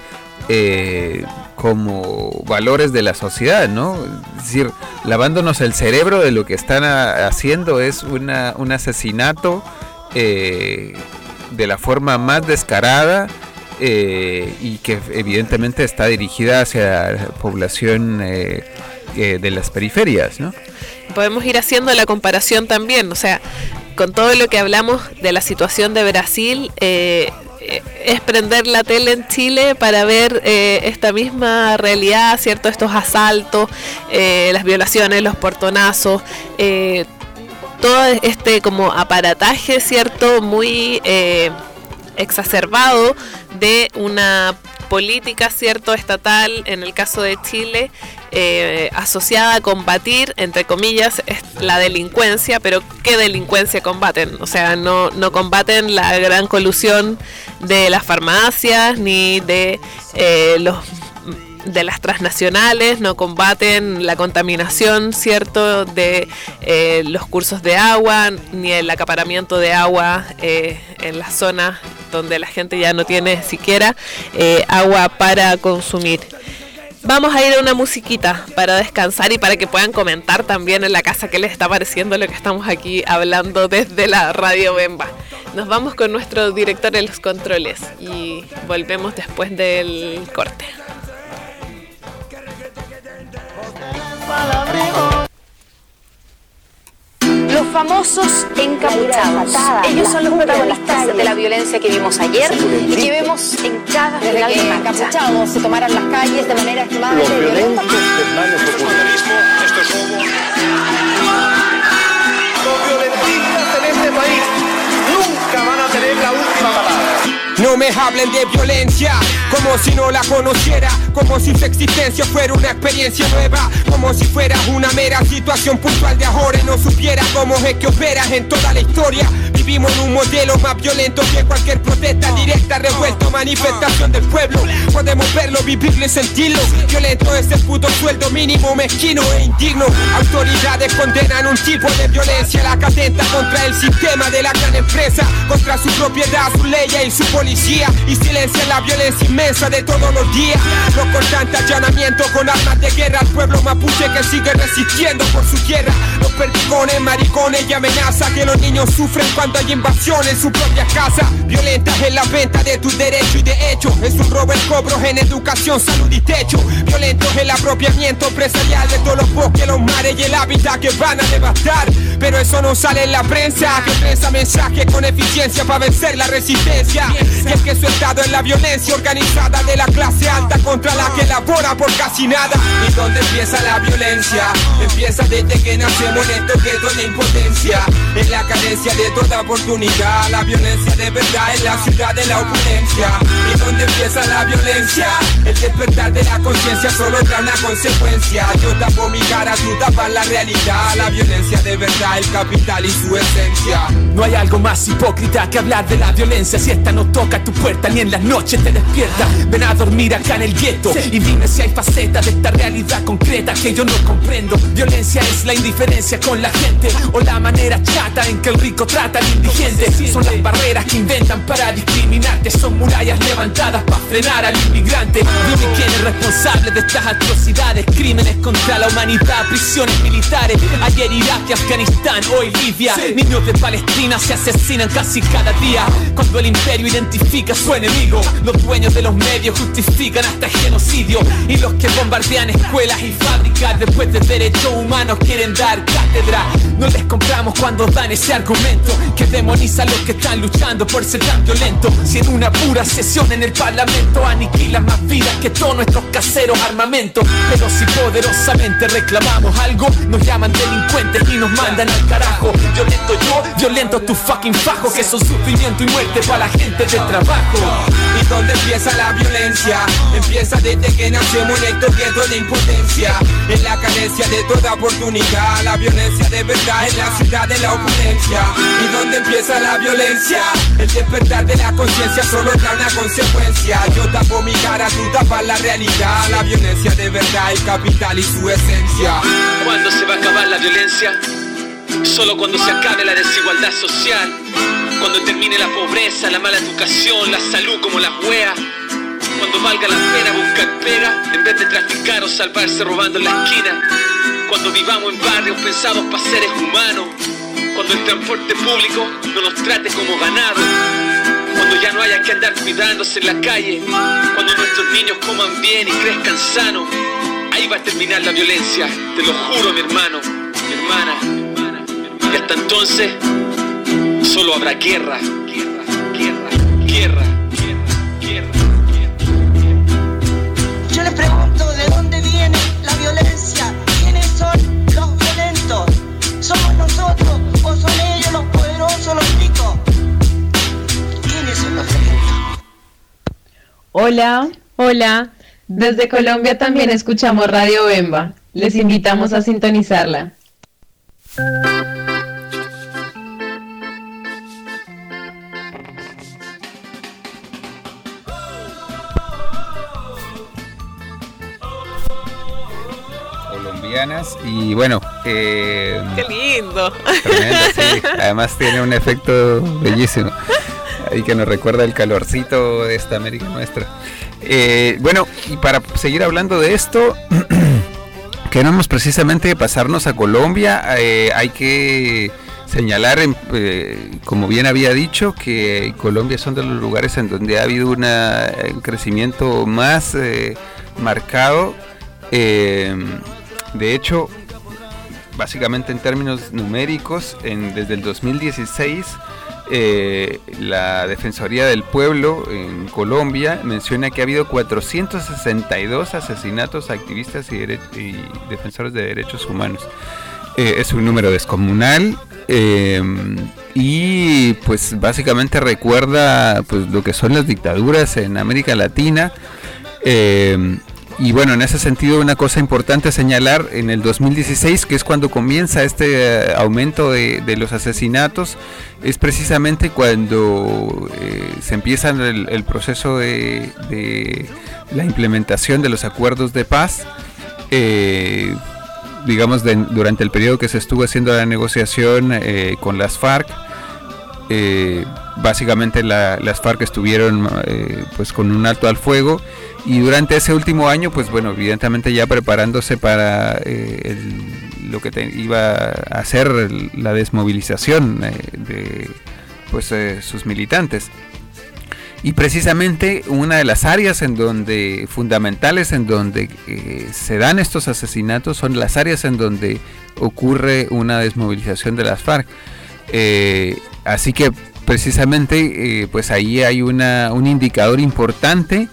Speaker 10: eh, como valores de la sociedad, ¿no? Es decir, lavándonos el cerebro de lo que están a, haciendo es una, un asesinato eh, de la forma más descarada, eh, y que evidentemente está dirigida hacia la población eh, eh, de las periferias, ¿no?
Speaker 11: Podemos ir haciendo la comparación también, o sea, con todo lo que hablamos de la situación de Brasil, eh, es prender la tele en Chile para ver eh, esta misma realidad, ¿cierto? Estos asaltos, eh, las violaciones, los portonazos, eh, todo este como aparataje, ¿cierto? Muy eh, exacerbado de una política, ¿cierto? Estatal, en el caso de Chile, eh, asociada a combatir, entre comillas, la delincuencia, pero ¿qué delincuencia combaten? O sea, no, no combaten la gran colusión de las farmacias, ni de eh, los de las transnacionales, no combaten la contaminación, ¿cierto?, de eh, los cursos de agua, ni el acaparamiento de agua eh, en las zonas donde la gente ya no tiene siquiera eh, agua para consumir. Vamos a ir a una musiquita para descansar y para que puedan comentar también en la casa qué les está pareciendo lo que estamos aquí hablando desde la Radio Bemba. Nos vamos con nuestro director de los controles y volvemos después del corte.
Speaker 12: Los famosos encapuchados. Ellos son los protagonistas de la violencia que vimos ayer y que vemos en cada final de marcha. Los encapuchados se tomaron las calles de manera extremadamente violenta.
Speaker 8: Esto es vandalismo, esto es robo. Los violentistas en este país nunca van a tener la última palabra. No me hablen de violencia, como si no la conociera, como si su existencia fuera una experiencia nueva, como si fuera una mera situación puntual de ahora y no supiera cómo es que operas en toda la historia. Vivimos en un modelo más violento que cualquier protesta directa, revuelto, manifestación del pueblo. Podemos verlo, vivirlo y sentirlo. Violento es el puto sueldo mínimo, mezquino e indigno. Autoridades condenan un tipo de violencia, la que atenta contra el sistema de la gran empresa, contra su propiedad, su ley y su policía, y silencian la violencia inmensa de todos los días. No constante allanamiento con armas de guerra al pueblo mapuche que sigue resistiendo por su tierra. Los perdigones, maricones y amenaza que los niños sufren cuando hay invasión en su propia casa. Violentas en la venta de tus derechos y de hecho es un robo el cobro en educación, salud y techo. Violentos el apropiamiento empresarial de todos los bosques, los mares y el hábitat que van a devastar. Pero eso no sale en la prensa, que prensa mensajes con eficiencia para vencer la resistencia. Y es que su estado es la violencia organizada de la clase alta contra la que labora por casi nada. ¿Y dónde empieza la violencia? Empieza desde que nacemos en estos guetos de impotencia, en la carencia de toda oportunidad. La violencia de verdad en la ciudad de la opulencia. ¿Y dónde empieza la violencia? El despertar de la conciencia solo trae una consecuencia. Yo tapo mi cara, tú tapas la realidad. La violencia de verdad, el capital y su esencia.
Speaker 13: No hay algo más hipócrita que hablar de la violencia. Si esta no toca tu puerta ni en las noches te despierta. Ven a dormir acá en el gueto y dime si hay facetas de esta realidad concreta que yo no comprendo. Violencia es la indiferencia con la gente o la manera chata en que el rico trata al indigente. Son las barreras que inventan para discriminarte, son murallas levantadas para frenar al inmigrante. Dime quién es responsable de estas atrocidades, crímenes contra la humanidad, prisiones militares. Ayer Irak y Afganistán, hoy Libia. Niños de Palestina se asesinan casi cada día. Cuando el imperio identifica a su enemigo, los dueños de los medios justifican hasta el genocidio. Y los que bombardean escuelas y fábricas después de derechos humanos quieren dar cátedra. No les compramos cuando dan ese argumento que demoniza a los que están luchando por ser tan violentos. Si en una pura sesión en el parlamento aniquilan más vidas que todos nuestros caseros armamentos. Pero si poderosamente reclamamos algo, nos llaman delincuentes y nos mandan al carajo. Violento yo, violento tu fucking fajo, que son sufrimiento y muerte para la gente de trabajo.
Speaker 14: ¿Y dónde empieza la violencia? Empieza desde que nacemos en estos guetos de impotencia, en la carencia de toda oportunidad. La violencia de verdad en la ciudad de la opulencia. ¿Y dónde empieza la violencia? El despertar de la conciencia solo trae una consecuencia. Yo tapo mi cara, tú tapas la realidad. La violencia de verdad, el capital y su esencia.
Speaker 15: ¿Cuándo se va a acabar la violencia? Solo cuando se acabe la desigualdad social, cuando termine la pobreza, la mala educación, la salud como las weas, cuando valga la pena buscar pega en vez de traficar o salvarse robando en la esquina, cuando vivamos en barrios pensados para seres humanos, cuando el transporte público no nos trate como ganado, cuando ya no haya que andar cuidándose en la calle, cuando nuestros niños coman bien y crezcan sanos. Ahí va a terminar la violencia, te lo juro, mi hermano, mi hermana. Y hasta entonces solo habrá guerra, guerra, guerra, guerra, guerra, guerra, guerra.
Speaker 16: Yo les pregunto, ¿de dónde viene la violencia? ¿Quiénes son los violentos? ¿Somos nosotros o son ellos los poderosos, los ricos? ¿Quiénes son los violentos?
Speaker 17: Hola, hola. Desde Colombia también escuchamos Radio Bemba. Les invitamos a sintonizarla.
Speaker 10: Colombianas y bueno, eh,
Speaker 11: qué lindo.
Speaker 10: Tremendo, sí. Además tiene un efecto bellísimo y que nos recuerda el calorcito de esta América nuestra. Eh, bueno, y para seguir hablando de esto, queremos precisamente pasarnos a Colombia. Eh, hay que señalar, eh, como bien había dicho, que Colombia son de los lugares en donde ha habido una, un crecimiento más eh, marcado. Eh, de hecho, básicamente en términos numéricos, en, desde el dos mil dieciséis, eh, la Defensoría del Pueblo en Colombia menciona que ha habido cuatrocientos sesenta y dos asesinatos a activistas y, dere- y defensores de derechos humanos. Eh, es un número descomunal eh, y pues básicamente recuerda pues lo que son las dictaduras en América Latina. Eh, Y bueno, en ese sentido una cosa importante a señalar, en el dos mil dieciséis, que es cuando comienza este eh, aumento de, de los asesinatos, es precisamente cuando eh, se empieza el, el proceso de, de la implementación de los acuerdos de paz, eh, digamos de, durante el periodo que se estuvo haciendo la negociación eh, con las FARC. Eh, básicamente la, las FARC estuvieron eh, pues con un alto al fuego, y durante ese último año pues bueno, evidentemente ya preparándose para eh, el, lo que te, iba a hacer la desmovilización eh, de pues eh, sus militantes. Y precisamente una de las áreas en donde fundamentales en donde eh, se dan estos asesinatos son las áreas en donde ocurre una desmovilización de las FARC. Eh, así que precisamente eh, pues ahí hay una, un indicador importante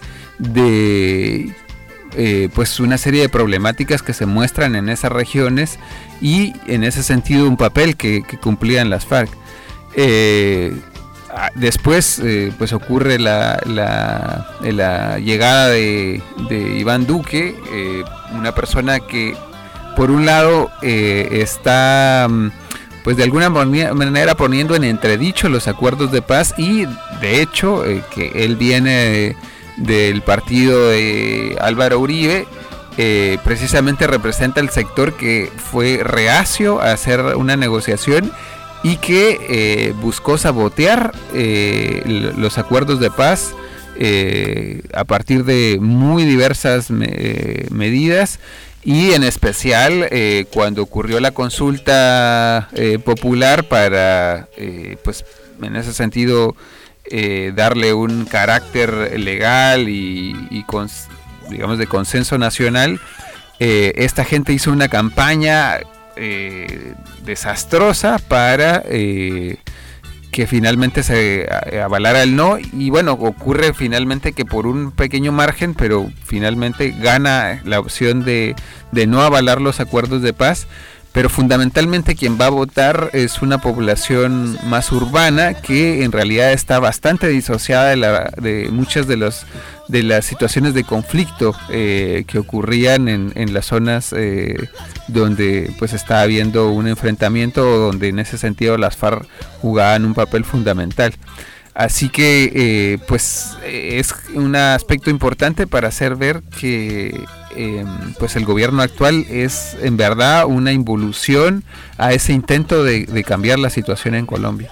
Speaker 10: de eh, pues una serie de problemáticas que se muestran en esas regiones, y en ese sentido un papel que, que cumplían las FARC. Eh, después eh, pues ocurre la, la, la llegada de, de Iván Duque, eh, una persona que por un lado eh, está pues de alguna manera poniendo en entredicho los acuerdos de paz, y de hecho eh, que él viene del partido de Álvaro Uribe, eh, precisamente representa el sector que fue reacio a hacer una negociación y que eh, buscó sabotear eh, los acuerdos de paz eh, a partir de muy diversas me, eh, medidas. Y en especial eh, cuando ocurrió la consulta eh, popular para, eh, pues en ese sentido, eh, darle un carácter legal y, y con, digamos de consenso nacional, eh, esta gente hizo una campaña eh, desastrosa para eh, que finalmente se avalara el no, y bueno, ocurre finalmente que por un pequeño margen, pero finalmente gana la opción de, de no avalar los acuerdos de paz, pero fundamentalmente quien va a votar es una población más urbana que en realidad está bastante disociada de, la, de muchas de los de las situaciones de conflicto eh, que ocurrían en, en las zonas eh, donde pues está habiendo un enfrentamiento, o donde en ese sentido las FARC jugaban un papel fundamental. Así que eh, pues es un aspecto importante para hacer ver que eh, pues el gobierno actual es en verdad una involución a ese intento de, de cambiar la situación en Colombia.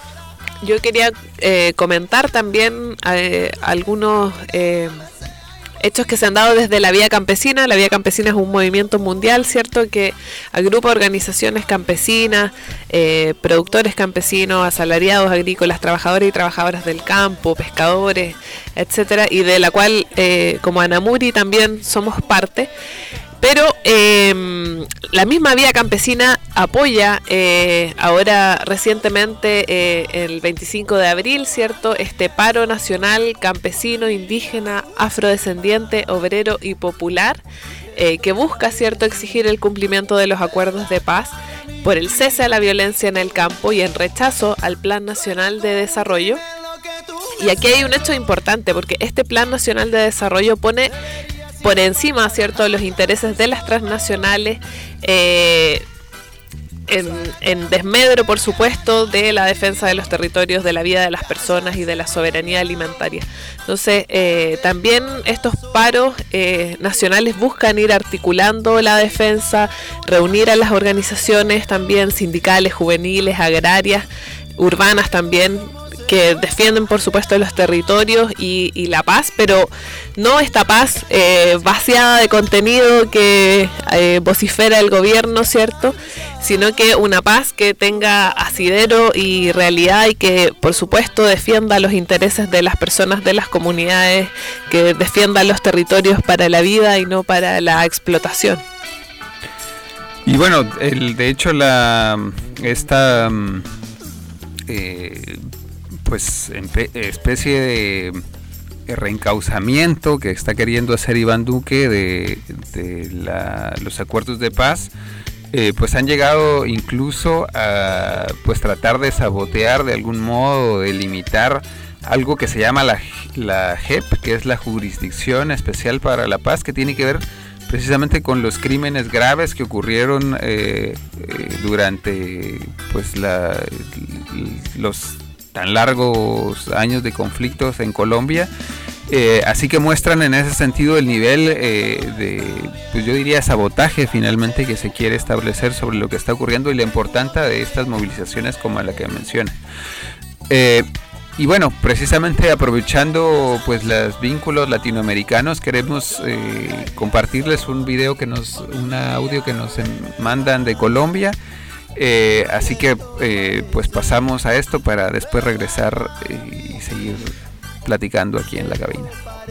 Speaker 11: Yo quería eh, comentar también eh, algunos eh, hechos que se han dado desde la Vía Campesina. La Vía Campesina es un movimiento mundial, ¿cierto?, que agrupa organizaciones campesinas, eh, productores campesinos, asalariados agrícolas, trabajadores y trabajadoras del campo, pescadores, etcétera, y de la cual, eh, como Anamuri, también somos parte. Pero eh, la misma Vía Campesina apoya eh, ahora recientemente, eh, el veinticinco de abril, ¿cierto?, este paro nacional campesino, indígena, afrodescendiente, obrero y popular, eh, que busca, ¿cierto?, exigir el cumplimiento de los acuerdos de paz por el cese a la violencia en el campo y en rechazo al Plan Nacional de Desarrollo. Y aquí hay un hecho importante, porque este Plan Nacional de Desarrollo pone por encima, ¿cierto?, los intereses de las transnacionales, eh, en, en desmedro, por supuesto, de la defensa de los territorios, de la vida de las personas y de la soberanía alimentaria. Entonces, eh, también estos paros eh, nacionales buscan ir articulando la defensa, reunir a las organizaciones también sindicales, juveniles, agrarias, urbanas también, que defienden, por supuesto, los territorios y, y la paz, pero no esta paz eh, vaciada de contenido que eh, vocifera el gobierno, ¿cierto?, sino que una paz que tenga asidero y realidad, y que, por supuesto, defienda los intereses de las personas, de las comunidades, que defienda los territorios para la vida y no para la explotación.
Speaker 10: Y bueno, el, de hecho, la esta eh, pues especie de reencauzamiento que está queriendo hacer Iván Duque de, de la, los acuerdos de paz, eh, pues han llegado incluso a pues tratar de sabotear de algún modo, de limitar algo que se llama la, la J E P, que es la Jurisdicción Especial para la Paz, que tiene que ver precisamente con los crímenes graves que ocurrieron eh, eh, durante pues la, los tan largos años de conflictos en Colombia, eh, así que muestran en ese sentido el nivel eh, de, pues yo diría, sabotaje finalmente que se quiere establecer sobre lo que está ocurriendo y la importancia de estas movilizaciones como la que menciona. Eh, y bueno, precisamente aprovechando pues los vínculos latinoamericanos, queremos eh, compartirles un video que nos, un audio que nos mandan de Colombia. Eh, así que eh, pues pasamos a esto para después regresar eh, y seguir platicando aquí en la cabina.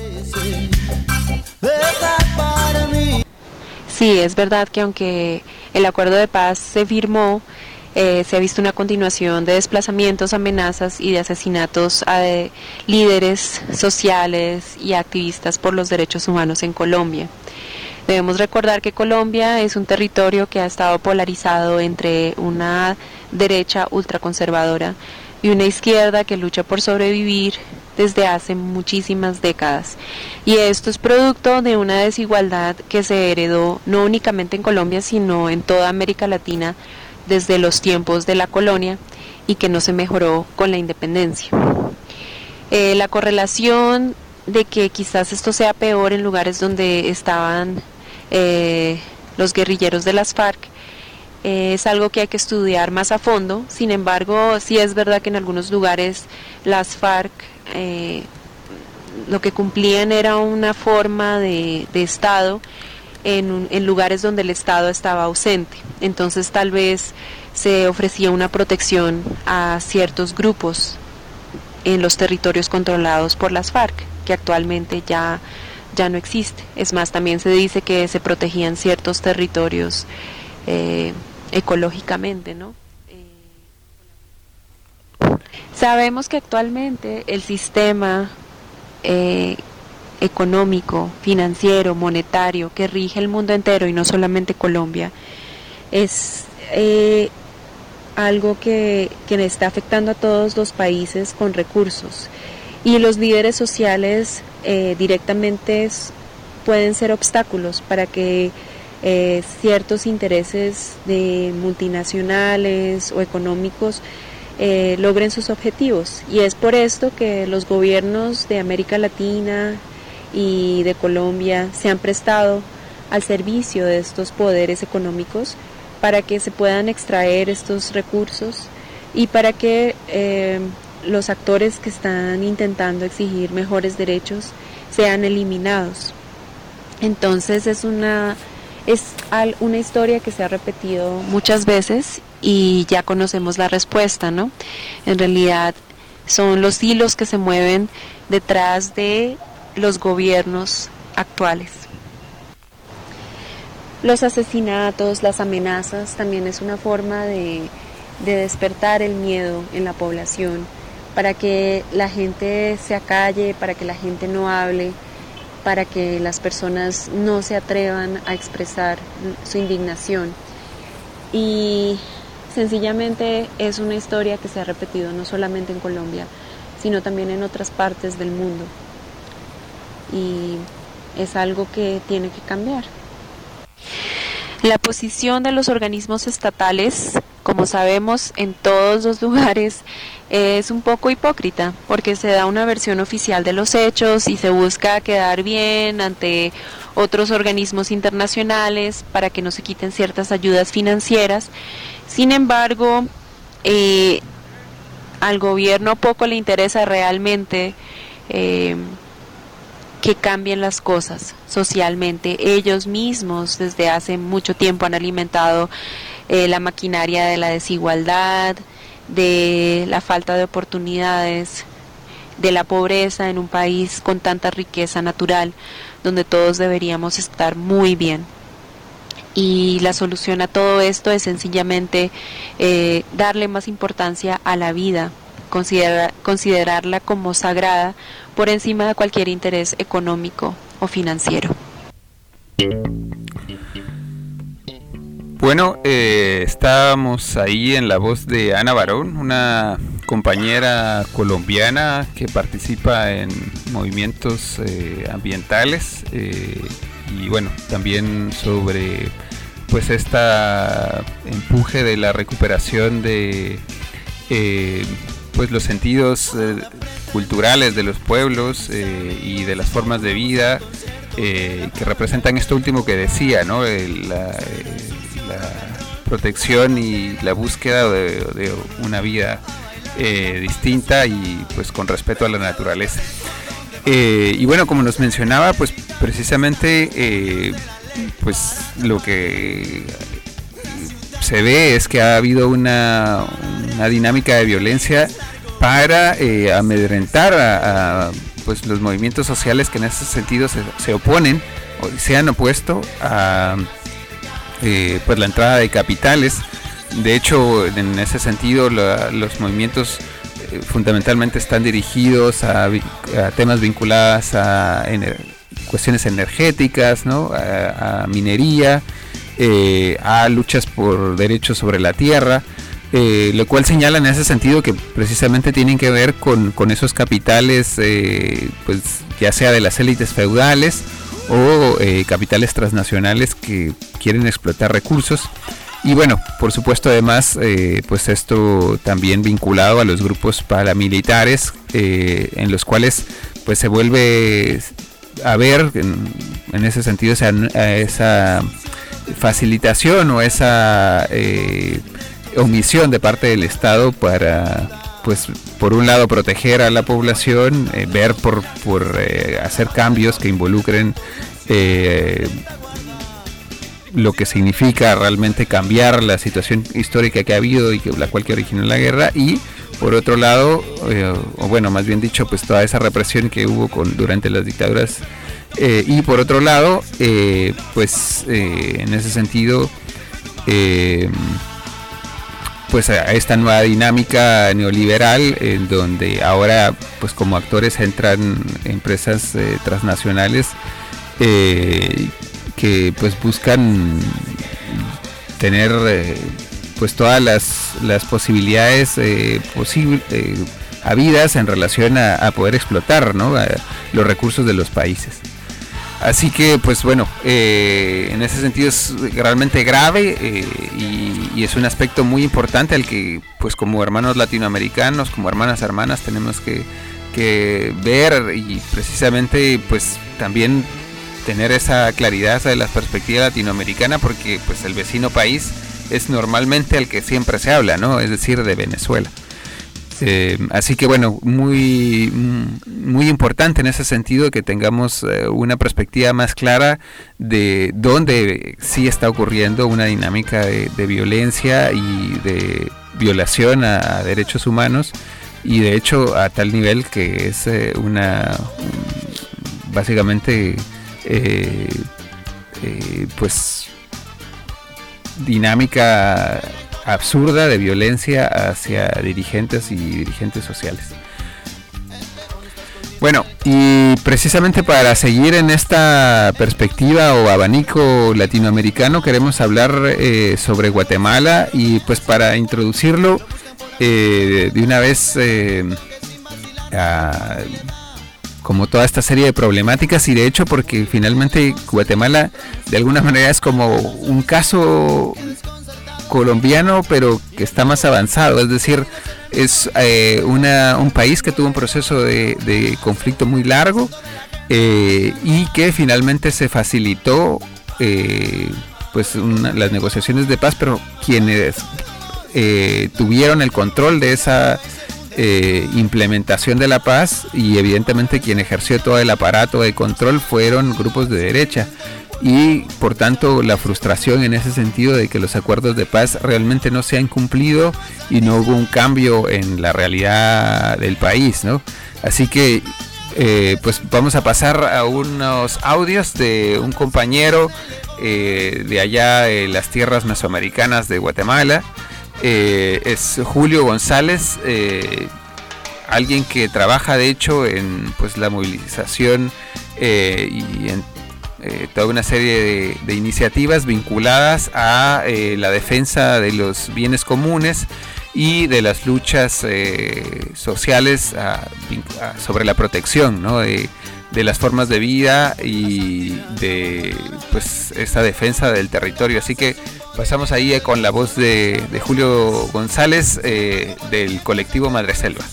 Speaker 18: Sí, es verdad que aunque el acuerdo de paz se firmó, eh, se ha visto una continuación de desplazamientos, amenazas y de asesinatos a de líderes sociales y activistas por los derechos humanos en Colombia. Debemos recordar que Colombia es un territorio que ha estado polarizado entre una derecha ultraconservadora y una izquierda que lucha por sobrevivir desde hace muchísimas décadas. Y esto es producto de una desigualdad que se heredó no únicamente en Colombia, sino en toda América Latina desde los tiempos de la colonia, y que no se mejoró con la independencia. Eh, la correlación de que quizás esto sea peor en lugares donde estaban eh, los guerrilleros de las FARC eh, es algo que hay que estudiar más a fondo. Sin embargo, sí es verdad que en algunos lugares las FARC eh, lo que cumplían era una forma de, de Estado en, un, en lugares donde el Estado estaba ausente. Entonces tal vez se ofrecía una protección a ciertos grupos en los territorios controlados por las FARC, que actualmente ya, ya no existe. Es más, también se dice que se protegían ciertos territorios eh, ecológicamente, ¿no? Eh, Sabemos que actualmente el sistema eh, económico, financiero, monetario que rige el mundo entero y no solamente Colombia es eh, algo que, que está afectando a todos los países con recursos, y los líderes sociales eh, directamente pueden ser obstáculos para que eh, ciertos intereses de multinacionales o económicos eh, logren sus objetivos, y es por esto que los gobiernos de América Latina y de Colombia se han prestado al servicio de estos poderes económicos para que se puedan extraer estos recursos y para que eh, los actores que están intentando exigir mejores derechos sean eliminados. Entonces es una, es una historia que se ha repetido muchas veces y ya conocemos la respuesta, ¿no? En realidad son los hilos que se mueven detrás de los gobiernos actuales. Los asesinatos, las amenazas también es una forma de, de despertar el miedo en la población, para que la gente se acalle, para que la gente no hable, para que las personas no se atrevan a expresar su indignación. Y sencillamente es una historia que se ha repetido no solamente en Colombia, sino también en otras partes del mundo. Y es algo que tiene que cambiar. La posición de los organismos estatales, como sabemos, en todos los lugares es un poco hipócrita, porque se da una versión oficial de los hechos y se busca quedar bien ante otros organismos internacionales para que no se quiten ciertas ayudas financieras. Sin embargo, eh, al gobierno poco le interesa realmente eh, que cambien las cosas socialmente. Ellos mismos desde hace mucho tiempo han alimentado eh, la maquinaria de la desigualdad, de la falta de oportunidades, de la pobreza en un país con tanta riqueza natural, donde todos deberíamos estar muy bien. Y la solución a todo esto es sencillamente eh, darle más importancia a la vida, considera, considerarla como sagrada por encima de cualquier interés económico o financiero.
Speaker 10: Bueno, eh, estábamos ahí en la voz de Ana Barón, una compañera colombiana que participa en movimientos eh, ambientales eh, y bueno, también sobre pues esta empuje de la recuperación de eh, pues los sentidos eh, culturales de los pueblos eh, y de las formas de vida eh, que representan esto último que decía, ¿no? El, la, eh, la protección y la búsqueda de, de una vida eh, distinta y pues con respeto a la naturaleza. Eh, y bueno, como nos mencionaba, pues precisamente eh, pues lo que se ve es que ha habido una, una dinámica de violencia para eh, amedrentar a, a pues los movimientos sociales que en ese sentido se, se oponen o se han opuesto a eh, pues la entrada de capitales. De hecho, en ese sentido la, los movimientos eh, fundamentalmente están dirigidos a, a temas vinculados a ener, cuestiones energéticas, ¿no? a, a minería, eh, a luchas por derechos sobre la tierra. Eh, lo cual señala en ese sentido que precisamente tienen que ver con, con esos capitales, eh, pues ya sea de las élites feudales o eh, capitales transnacionales que quieren explotar recursos. Y bueno, por supuesto además, eh, pues esto también vinculado a los grupos paramilitares, eh, en los cuales pues se vuelve a ver en, en ese sentido esa, esa facilitación o esa eh, omisión de parte del Estado para, pues, por un lado proteger a la población, eh, ver por, por eh, hacer cambios que involucren eh, lo que significa realmente cambiar la situación histórica que ha habido y que la cual que originó la guerra, y por otro lado, eh, o bueno, más bien dicho, pues toda esa represión que hubo con durante las dictaduras, eh, y por otro lado, eh, pues eh, en ese sentido, eh, pues a esta nueva dinámica neoliberal en donde ahora pues como actores entran empresas eh, transnacionales eh, que pues buscan tener eh, pues todas las, las posibilidades eh, posibles eh, habidas en relación a, a poder explotar, ¿no?, a los recursos de los países. Así que pues bueno, eh, en ese sentido es realmente grave eh, y, y es un aspecto muy importante al que pues como hermanos latinoamericanos, como hermanas hermanas tenemos que, que ver y precisamente pues también tener esa claridad de la perspectiva latinoamericana, porque pues el vecino país es normalmente el que siempre se habla, ¿no?, es decir, de Venezuela. Eh, así que bueno, muy muy importante en ese sentido que tengamos eh, una perspectiva más clara de dónde sí está ocurriendo una dinámica de, de violencia y de violación a, a derechos humanos, y de hecho a tal nivel que es eh, una un, básicamente eh, eh, pues dinámica absurda de violencia hacia dirigentes y dirigentes sociales. Bueno, y precisamente para seguir en esta perspectiva o abanico latinoamericano queremos hablar eh, sobre Guatemala, y pues para introducirlo eh, de una vez eh, a, como toda esta serie de problemáticas, y de hecho porque finalmente Guatemala de alguna manera es como un caso colombiano pero que está más avanzado, es decir, es eh, una, un país que tuvo un proceso de, de conflicto muy largo eh, y que finalmente se facilitó eh, pues una, las negociaciones de paz, pero quienes eh, tuvieron el control de esa eh, implementación de la paz y evidentemente quien ejerció todo el aparato de control fueron grupos de derecha. Y por tanto la frustración en ese sentido de que los acuerdos de paz realmente no se han cumplido y no hubo un cambio en la realidad del país, ¿no? Así que eh, pues vamos a pasar a unos audios de un compañero eh, de allá de las tierras mesoamericanas de Guatemala. Eh, es Julio González, eh, alguien que trabaja de hecho en pues la movilización eh, y en Eh, toda una serie de, de iniciativas vinculadas a eh, la defensa de los bienes comunes y de las luchas eh, sociales a, a, sobre la protección, ¿no?, de, de las formas de vida y de pues esta defensa del territorio. Así que pasamos ahí con la voz de, de Julio González eh, del colectivo Madreselva.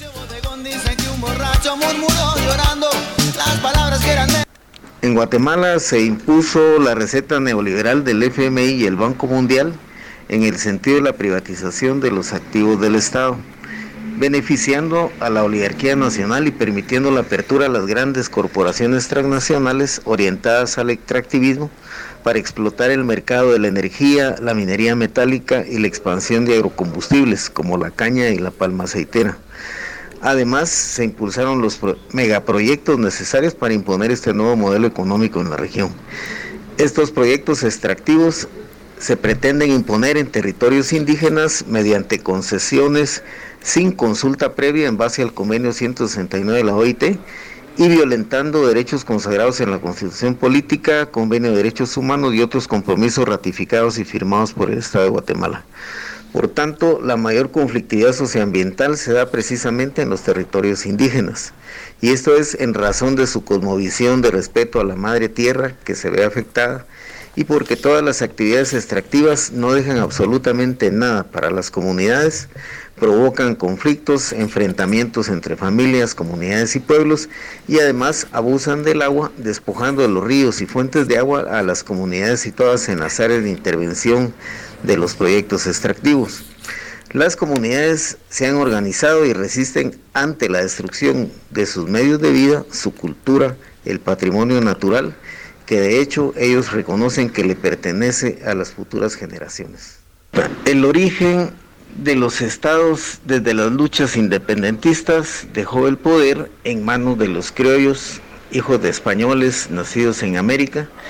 Speaker 19: En Guatemala se impuso la receta neoliberal del F M I y el Banco Mundial en el sentido de la privatización de los activos del Estado, beneficiando a la oligarquía nacional y permitiendo la apertura a las grandes corporaciones transnacionales orientadas al extractivismo para explotar el mercado de la energía, la minería metálica y la expansión de agrocombustibles como la caña y la palma aceitera. Además, se impulsaron los pro- megaproyectos necesarios para imponer este nuevo modelo económico en la región. Estos proyectos extractivos se pretenden imponer en territorios indígenas mediante concesiones sin consulta previa en base al convenio ciento sesenta y nueve de la O I T y violentando derechos consagrados en la Constitución Política, Convenio de Derechos Humanos y otros compromisos ratificados y firmados por el Estado de Guatemala. Por tanto, la mayor conflictividad socioambiental se da precisamente en los territorios indígenas, y esto es en razón de su cosmovisión de respeto a la madre tierra que se ve afectada, y porque todas las actividades extractivas no dejan absolutamente nada para las comunidades, provocan conflictos, enfrentamientos entre familias, comunidades y pueblos, y además abusan del agua, despojando de los ríos y fuentes de agua a las comunidades situadas en las áreas de intervención de los proyectos extractivos. Las comunidades se han organizado y resisten ante la destrucción de sus medios de vida, su cultura, el patrimonio natural, que de hecho ellos reconocen que le pertenece a las futuras generaciones. El origen de los estados desde las luchas independentistas dejó el poder en manos de los criollos, hijos de españoles nacidos en América,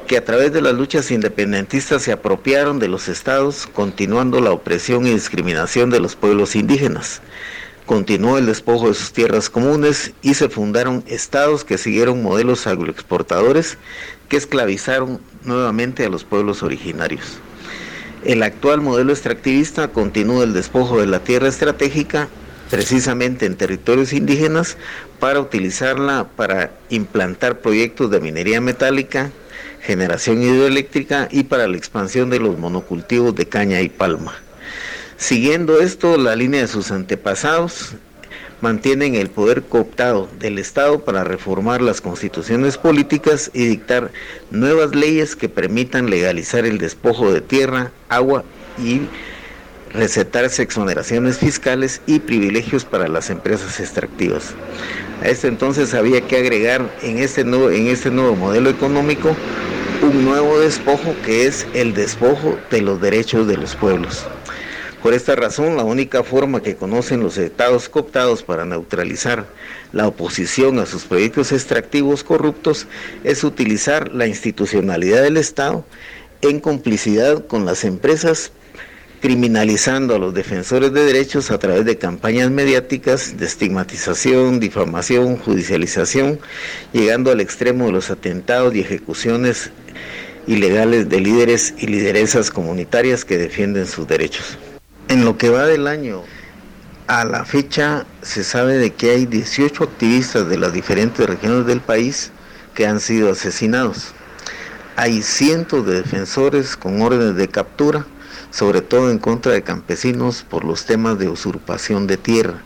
Speaker 19: que a través de las luchas independentistas se apropiaron de los estados, continuando la opresión y discriminación de los pueblos indígenas. Continuó el despojo de sus tierras comunes y se fundaron estados que siguieron modelos agroexportadores que esclavizaron nuevamente a los pueblos originarios. El actual modelo extractivista continúa el despojo de la tierra estratégica, precisamente en territorios indígenas, para utilizarla para implantar proyectos de minería metálica, generación hidroeléctrica y para la expansión de los monocultivos de caña y palma. Siguiendo esto, la línea de sus antepasados, mantienen el poder cooptado del Estado para reformar las constituciones políticas y dictar nuevas leyes que permitan legalizar el despojo de tierra, agua y recetarse exoneraciones fiscales y privilegios para las empresas extractivas. A esto entonces había que agregar en este nuevo, en este nuevo modelo económico un nuevo despojo, que es el despojo de los derechos de los pueblos. Por esta razón, la única forma que conocen los estados cooptados para neutralizar la oposición a sus proyectos extractivos corruptos es utilizar la institucionalidad del Estado en complicidad con las empresas, criminalizando a los defensores de derechos a través de campañas mediáticas de estigmatización, difamación, judicialización, llegando al extremo de los atentados y ejecuciones ilegales de líderes y lideresas comunitarias que defienden sus derechos. En lo que va del año a la fecha, se sabe de que hay dieciocho activistas de las diferentes regiones del país que han sido asesinados. Hay cientos de defensores con órdenes de captura, sobre todo en contra de campesinos por los temas de usurpación de tierra,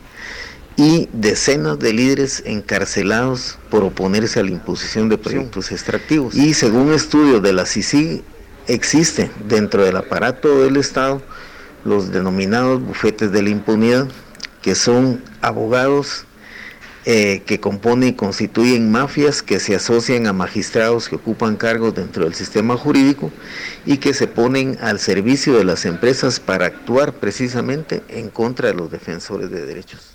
Speaker 19: y decenas de líderes encarcelados por oponerse a la imposición de proyectos extractivos. Y según estudios de la C I C I, existe dentro del aparato del Estado los denominados bufetes de la impunidad, que son abogados eh, que componen y constituyen mafias que se asocian a magistrados que ocupan cargos dentro del sistema jurídico y que se ponen al servicio de las empresas para actuar precisamente en contra de los defensores de derechos.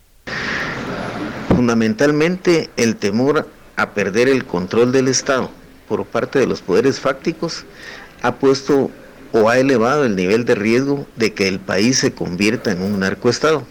Speaker 19: Fundamentalmente, el temor a perder el control del Estado por parte de los poderes fácticos ha puesto o ha elevado el nivel de riesgo de que el país se convierta en un narcoestado.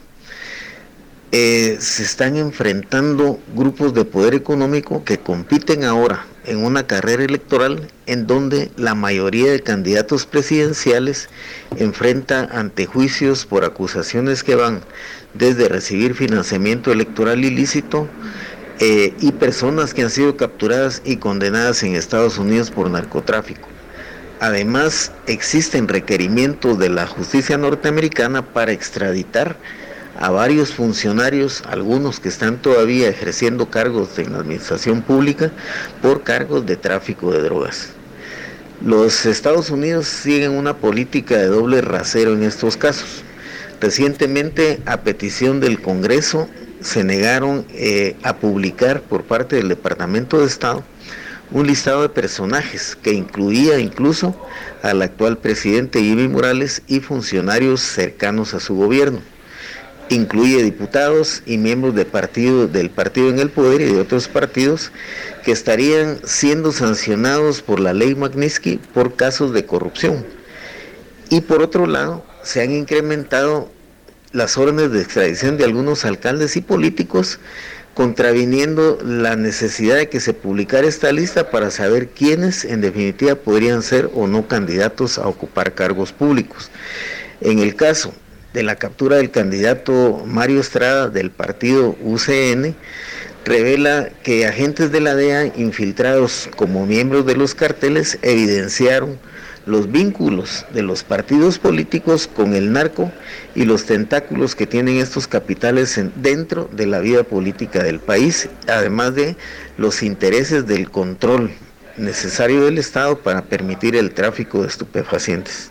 Speaker 19: Eh, se están enfrentando grupos de poder económico que compiten ahora en una carrera electoral en donde la mayoría de candidatos presidenciales enfrenta ante juicios por acusaciones que van desde recibir financiamiento electoral ilícito eh, y personas que han sido capturadas y condenadas en Estados Unidos por narcotráfico. Además, existen requerimientos de la justicia norteamericana para extraditar a varios funcionarios, algunos que están todavía ejerciendo cargos en la administración pública, por cargos de tráfico de drogas. Los Estados Unidos siguen una política de doble rasero en estos casos. Recientemente, a petición del Congreso, se negaron eh, a publicar por parte del Departamento de Estado un listado de personajes que incluía incluso al actual presidente Jimmy Morales y funcionarios cercanos a su gobierno. Incluye diputados y miembros de partido, del partido en el poder y de otros partidos que estarían siendo sancionados por la ley Magnitsky por casos de corrupción. Y por otro lado, se han incrementado las órdenes de extradición de algunos alcaldes y políticos, contraviniendo la necesidad de que se publicara esta lista para saber quiénes en definitiva podrían ser o no candidatos a ocupar cargos públicos. En el caso de la captura del candidato Mario Estrada del partido U C N, revela que agentes de la D E A infiltrados como miembros de los carteles evidenciaron los vínculos de los partidos políticos con el narco y los tentáculos que tienen estos capitales en, dentro de la vida política del país, además de los intereses del control necesario del Estado para permitir el tráfico de estupefacientes.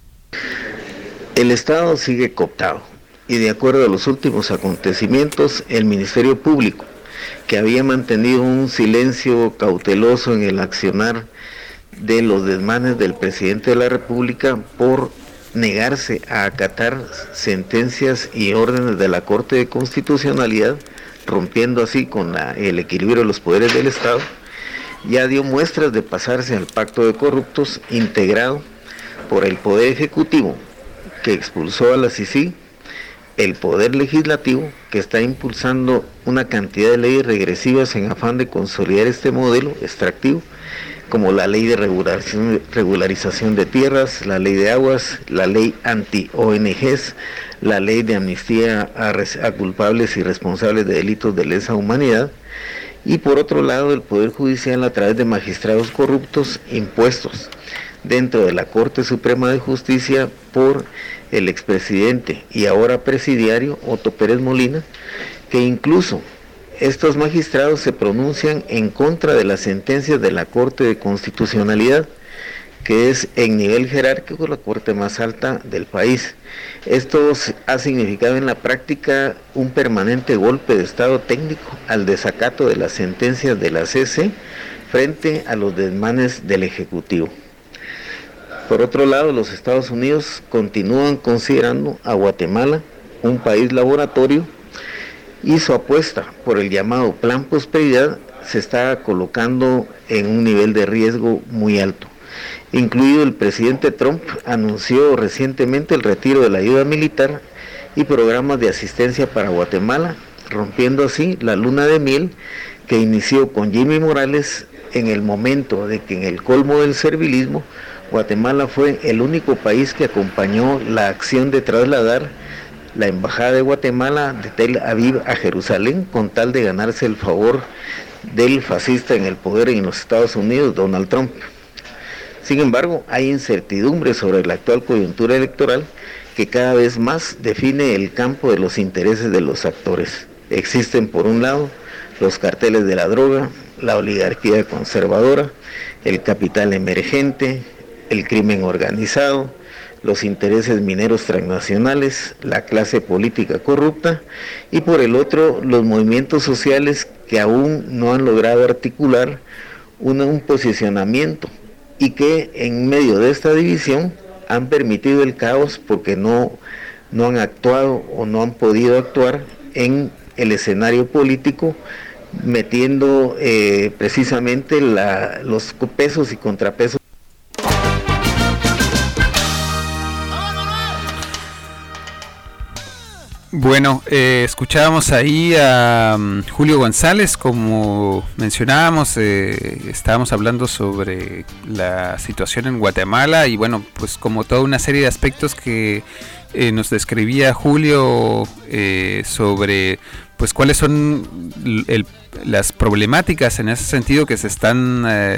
Speaker 19: El Estado sigue cooptado y, de acuerdo a los últimos acontecimientos, el Ministerio Público, que había mantenido un silencio cauteloso en el accionar de los desmanes del presidente de la República por negarse a acatar sentencias y órdenes de la Corte de Constitucionalidad, rompiendo así con la, el equilibrio de los poderes del Estado, ya dio muestras de pasarse al pacto de corruptos integrado por el Poder Ejecutivo, que expulsó a la C I C I, el Poder Legislativo, que está impulsando una cantidad de leyes regresivas en afán de consolidar este modelo extractivo, como la ley de regularización, regularización de tierras, la ley de aguas, la ley anti-O N Ges, la ley de amnistía a, res, a culpables y responsables de delitos de lesa humanidad, y por otro lado el Poder Judicial a través de magistrados corruptos impuestos dentro de la Corte Suprema de Justicia por el expresidente y ahora presidiario Otto Pérez Molina, que incluso estos magistrados se pronuncian en contra de las sentencias de la Corte de Constitucionalidad, que es en nivel jerárquico la corte más alta del país. Esto ha significado en la práctica un permanente golpe de estado técnico al desacato de las sentencias de la C C frente a los desmanes del Ejecutivo. Por otro lado, los Estados Unidos continúan considerando a Guatemala un país laboratorio y su apuesta por el llamado Plan Prosperidad se está colocando en un nivel de riesgo muy alto. Incluido el presidente Trump anunció recientemente el retiro de la ayuda militar y programas de asistencia para Guatemala, rompiendo así la luna de miel que inició con Jimmy Morales en el momento de que en el colmo del servilismo Guatemala fue el único país que acompañó la acción de trasladar la embajada de Guatemala de Tel Aviv a Jerusalén con tal de ganarse el favor del fascista en el poder en los Estados Unidos, Donald Trump. Sin embargo, hay incertidumbre sobre la actual coyuntura electoral que cada vez más define el campo de los intereses de los actores. Existen por un lado los carteles de la droga, la oligarquía conservadora, el capital emergente, el crimen organizado, los intereses mineros transnacionales, la clase política corrupta y por el otro los movimientos sociales que aún no han logrado articular un, un posicionamiento y que en medio de esta división han permitido el caos porque no, no han actuado o no han podido actuar en el escenario político, metiendo eh, precisamente la, los pesos y contrapesos.
Speaker 10: Bueno, eh, escuchábamos ahí a um, Julio González, como mencionábamos, eh, estábamos hablando sobre la situación en Guatemala y bueno, pues como toda una serie de aspectos que eh, nos describía Julio eh, sobre pues cuáles son el, las problemáticas en ese sentido que se están eh,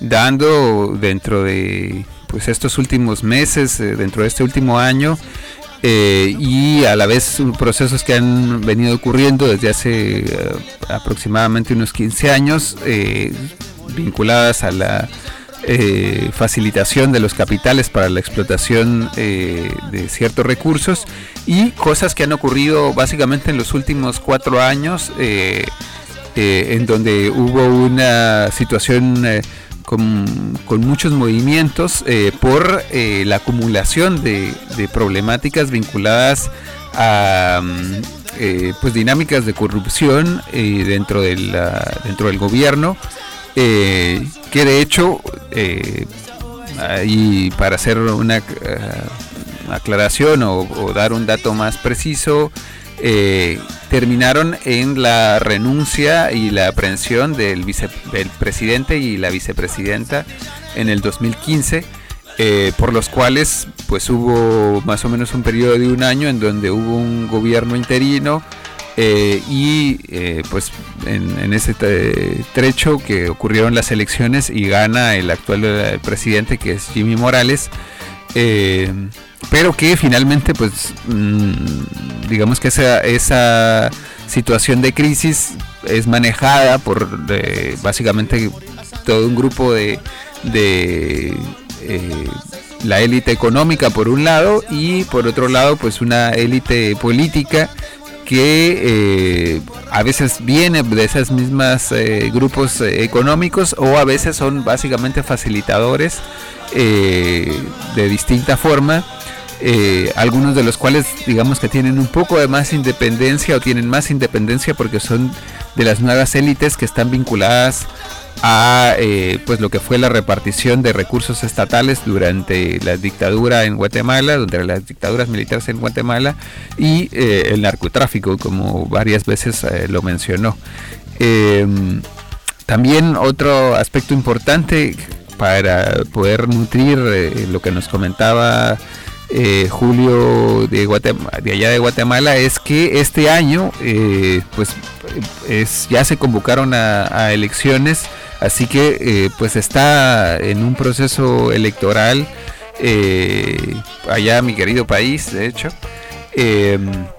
Speaker 10: dando dentro de pues estos últimos meses, eh, dentro de este último año. Eh, y a la vez procesos que han venido ocurriendo desde hace uh, aproximadamente unos quince años eh, vinculadas a la eh, facilitación de los capitales para la explotación eh, de ciertos recursos y cosas que han ocurrido básicamente en los últimos cuatro años eh, eh, en donde hubo una situación eh, Con, con muchos movimientos eh, por eh, la acumulación de, de problemáticas vinculadas a eh, pues dinámicas de corrupción eh, dentro, de la, dentro del gobierno eh, que de hecho eh, ahí para hacer una uh, aclaración o, o dar un dato más preciso Eh, terminaron en la renuncia y la aprehensión del, vice, del presidente y la vicepresidenta en el dos mil quince, eh, por los cuales pues hubo más o menos un periodo de un año en donde hubo un gobierno interino eh, y eh, pues en, en ese trecho que ocurrieron las elecciones y gana el actual presidente, que es Jimmy Morales, eh, pero que finalmente pues mmm, digamos que esa, esa situación de crisis es manejada por eh, básicamente todo un grupo de, de eh, la élite económica por un lado y por otro lado pues una élite política que eh, a veces viene de esas mismas eh, grupos eh, económicos o a veces son básicamente facilitadores eh, de distinta forma. Eh, algunos de los cuales digamos que tienen un poco de más independencia o tienen más independencia porque son de las nuevas élites que están vinculadas a eh, pues lo que fue la repartición de recursos estatales durante la dictadura en Guatemala, durante las dictaduras militares en Guatemala, y eh, el narcotráfico, como varias veces eh, lo mencionó. Eh, también otro aspecto importante para poder nutrir eh, lo que nos comentaba eh, Julio de, Guatemala, de allá de Guatemala, es que este año eh, pues es, ya se convocaron a, a elecciones, así que eh, pues está en un proceso electoral eh, allá mi querido país, de hecho, eh,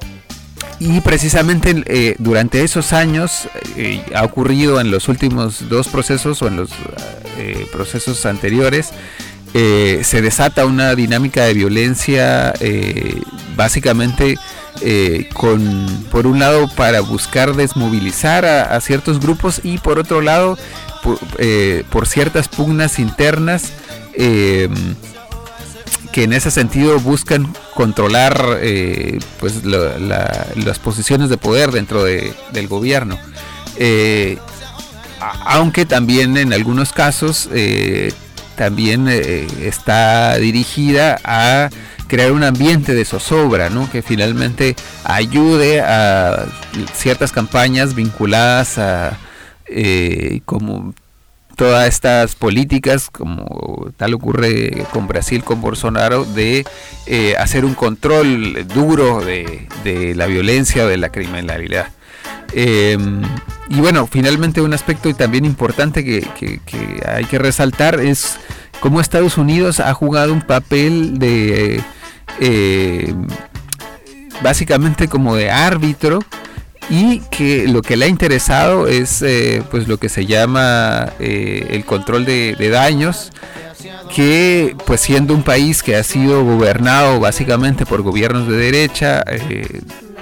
Speaker 10: y precisamente eh, durante esos años eh, ha ocurrido en los últimos dos procesos o en los eh, procesos anteriores, eh, se desata una dinámica de violencia eh, básicamente eh, con, por un lado, para buscar desmovilizar a, a ciertos grupos, y por otro lado por, eh, por ciertas pugnas internas eh, que en ese sentido buscan controlar eh, pues la, la, las posiciones de poder dentro de, del gobierno, eh, aunque también en algunos casos eh, también eh, está dirigida a crear un ambiente de zozobra, ¿no?, que finalmente ayude a ciertas campañas vinculadas a eh, como todas estas políticas, como tal ocurre con Brasil, con Bolsonaro, de eh, hacer un control duro de, de la violencia o de la criminalidad. Eh, y bueno, finalmente un aspecto también importante que, que, que hay que resaltar es cómo Estados Unidos ha jugado un papel de eh, básicamente como de árbitro, y que lo que le ha interesado es eh, pues lo que se llama eh, el control de, de daños, que pues siendo un país que ha sido gobernado básicamente por gobiernos de derecha eh,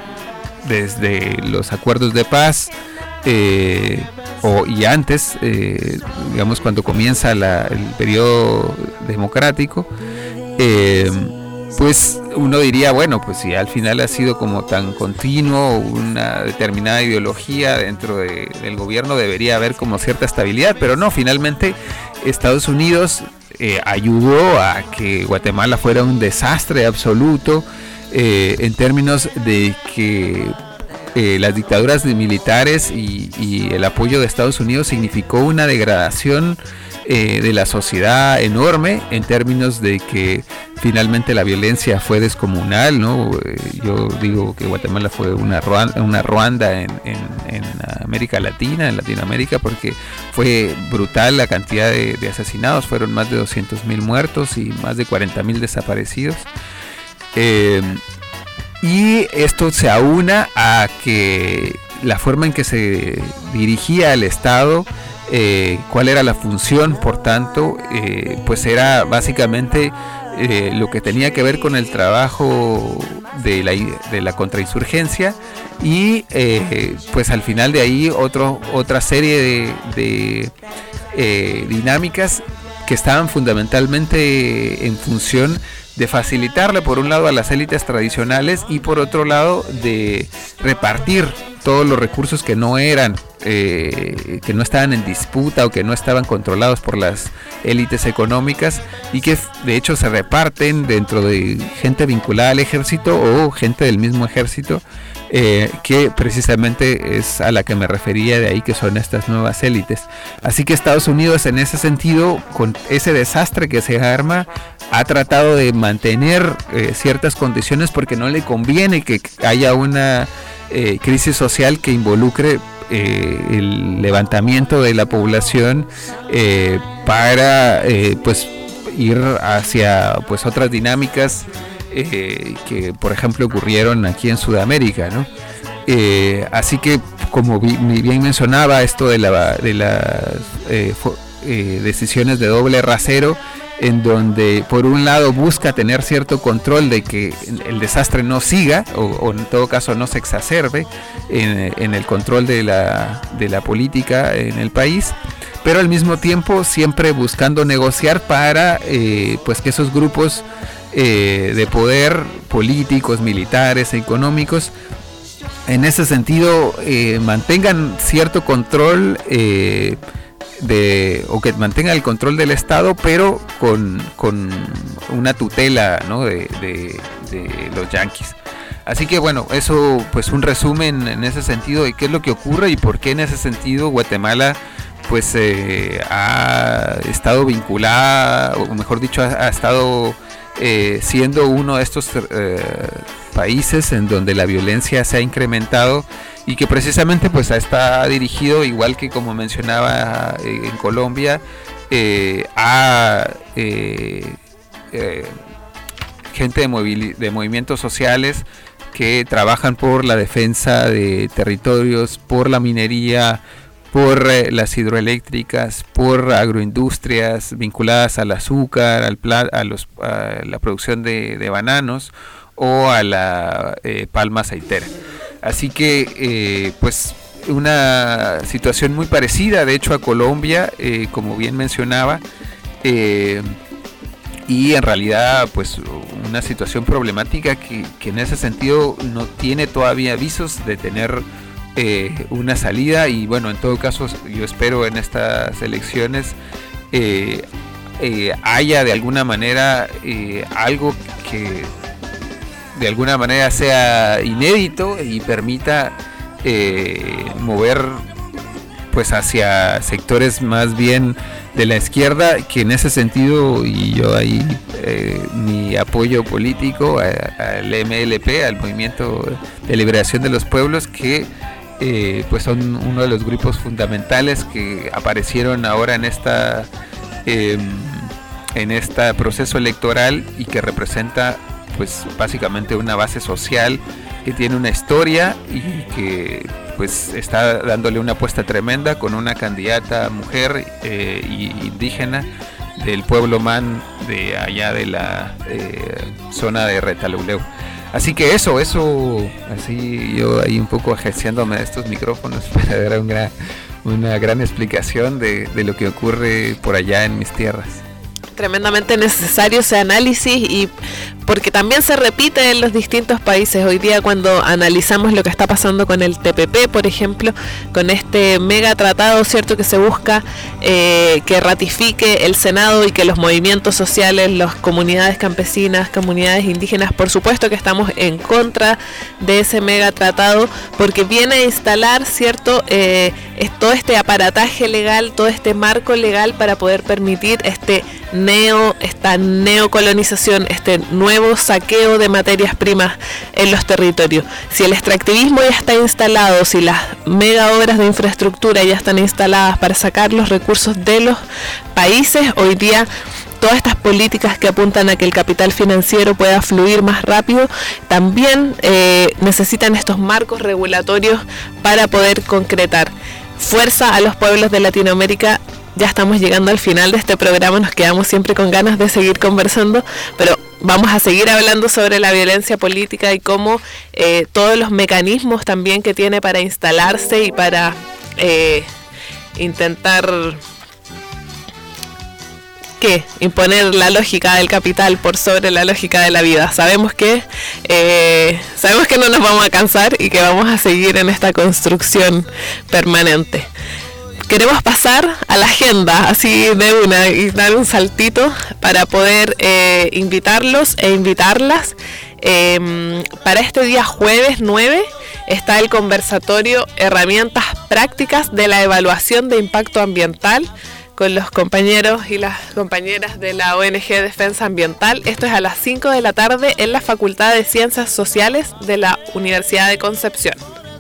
Speaker 10: desde los acuerdos de paz eh, o y antes eh, digamos cuando comienza la, el periodo democrático, eh, pues uno diría, bueno, pues si al final ha sido como tan continuo una determinada ideología dentro de, del gobierno, debería haber como cierta estabilidad, pero no, finalmente Estados Unidos eh, ayudó a que Guatemala fuera un desastre absoluto eh, en términos de que eh, las dictaduras de militares y, y el apoyo de Estados Unidos significó una degradación Eh, de la sociedad enorme, en términos de que finalmente la violencia fue descomunal, ¿no? Eh, yo digo que Guatemala fue una Ruanda, una Ruanda en, en, en América Latina, en Latinoamérica, porque fue brutal la cantidad de, de asesinados, fueron más de doscientos mil muertos y más de cuarenta mil desaparecidos. Eh, y esto se aúna a que la forma en que se dirigía el Estado, Eh, cuál era la función, por tanto, eh, pues era básicamente eh, lo que tenía que ver con el trabajo de la, de la contrainsurgencia, y eh, pues al final de ahí otro, otra serie de, de eh, dinámicas que estaban fundamentalmente en función de facilitarle por un lado a las élites tradicionales y por otro lado de repartir todos los recursos que no eran, eh, que no estaban en disputa o que no estaban controlados por las élites económicas, y que de hecho se reparten dentro de gente vinculada al ejército o gente del mismo ejército, eh, que precisamente es a la que me refería, de ahí que son estas nuevas élites. Así que Estados Unidos, en ese sentido, con ese desastre que se arma, ha tratado de mantener eh, ciertas condiciones, porque no le conviene que haya una eh, crisis social que involucre eh, el levantamiento de la población eh, para eh, pues ir hacia pues otras dinámicas eh, que por ejemplo ocurrieron aquí en Sudamérica, ¿no? Eh, así que, como bien mencionaba, esto de la de las eh, eh, decisiones de doble rasero, en donde por un lado busca tener cierto control de que el desastre no siga, o, o en todo caso no se exacerbe en, en el control de la, de la política en el país, pero al mismo tiempo siempre buscando negociar para eh, pues que esos grupos eh, de poder, políticos, militares, económicos, en ese sentido eh, mantengan cierto control eh, de o que mantenga el control del Estado, pero con, con una tutela, ¿no? de, de, de los yanquis. Así que bueno, eso pues un resumen en ese sentido de qué es lo que ocurre y por qué en ese sentido Guatemala pues eh, ha estado vinculada, o mejor dicho, ha, ha estado eh, siendo uno de estos eh, países en donde la violencia se ha incrementado y que precisamente pues está dirigido, igual que como mencionaba eh, en Colombia, eh, a eh, eh, gente de, movili- de movimientos sociales que trabajan por la defensa de territorios, por la minería, por eh, las hidroeléctricas, por agroindustrias vinculadas al azúcar, al pla- a, los, a la producción de, de bananos o a la eh, palma aceitera. Así que eh, pues una situación muy parecida de hecho a Colombia, eh, como bien mencionaba, eh, y en realidad pues una situación problemática que, que en ese sentido no tiene todavía visos de tener eh, una salida. Y bueno, en todo caso yo espero en estas elecciones eh, eh, haya de alguna manera eh, algo que de alguna manera sea inédito y permita eh, mover pues hacia sectores más bien de la izquierda, que en ese sentido, y yo ahí eh, mi apoyo político al M L P, al Movimiento de Liberación de los Pueblos, que eh, pues son uno de los grupos fundamentales que aparecieron ahora en esta eh, en este proceso electoral y que representa pues básicamente una base social que tiene una historia y que pues está dándole una apuesta tremenda con una candidata mujer eh, y indígena del pueblo man de allá de la eh, zona de Retaluleu. Así que eso, eso, así yo ahí un poco ejerciéndome de estos micrófonos para dar una gran, una gran explicación de, de lo que ocurre por allá en mis tierras.
Speaker 11: Tremendamente necesario ese análisis, y porque también se repite en los distintos países. Hoy día cuando analizamos lo que está pasando con el T P P, por ejemplo, con este mega tratado, cierto, que se busca eh, que ratifique el Senado y que los movimientos sociales, las comunidades campesinas, comunidades indígenas, por supuesto que estamos en contra de ese mega tratado, porque viene a instalar, cierto, eh, es todo este aparataje legal, todo este marco legal para poder permitir este neo, esta neocolonización, este nuevo saqueo de materias primas en los territorios. Si el extractivismo ya está instalado, si las mega obras de infraestructura ya están instaladas para sacar los recursos de los países, hoy día todas estas políticas que apuntan a que el capital financiero pueda fluir más rápido también eh, necesitan estos marcos regulatorios para poder concretar. Fuerza a los pueblos de Latinoamérica. Ya estamos llegando al final de este programa, nos quedamos siempre con ganas de seguir conversando, pero vamos a seguir hablando sobre la violencia política y cómo eh, todos los mecanismos también que tiene para instalarse y para eh, intentar ¿qué? imponer la lógica del capital por sobre la lógica de la vida. Sabemos que eh, sabemos que no nos vamos a cansar y que vamos a seguir en esta construcción permanente. Queremos pasar a la agenda así de una y dar un saltito para poder eh, invitarlos e invitarlas. Eh, para este día jueves nueve está el conversatorio Herramientas Prácticas de la Evaluación de Impacto Ambiental con los compañeros y las compañeras de la O N G Defensa Ambiental. Esto es a las cinco de la tarde en la Facultad de Ciencias Sociales de la Universidad de Concepción.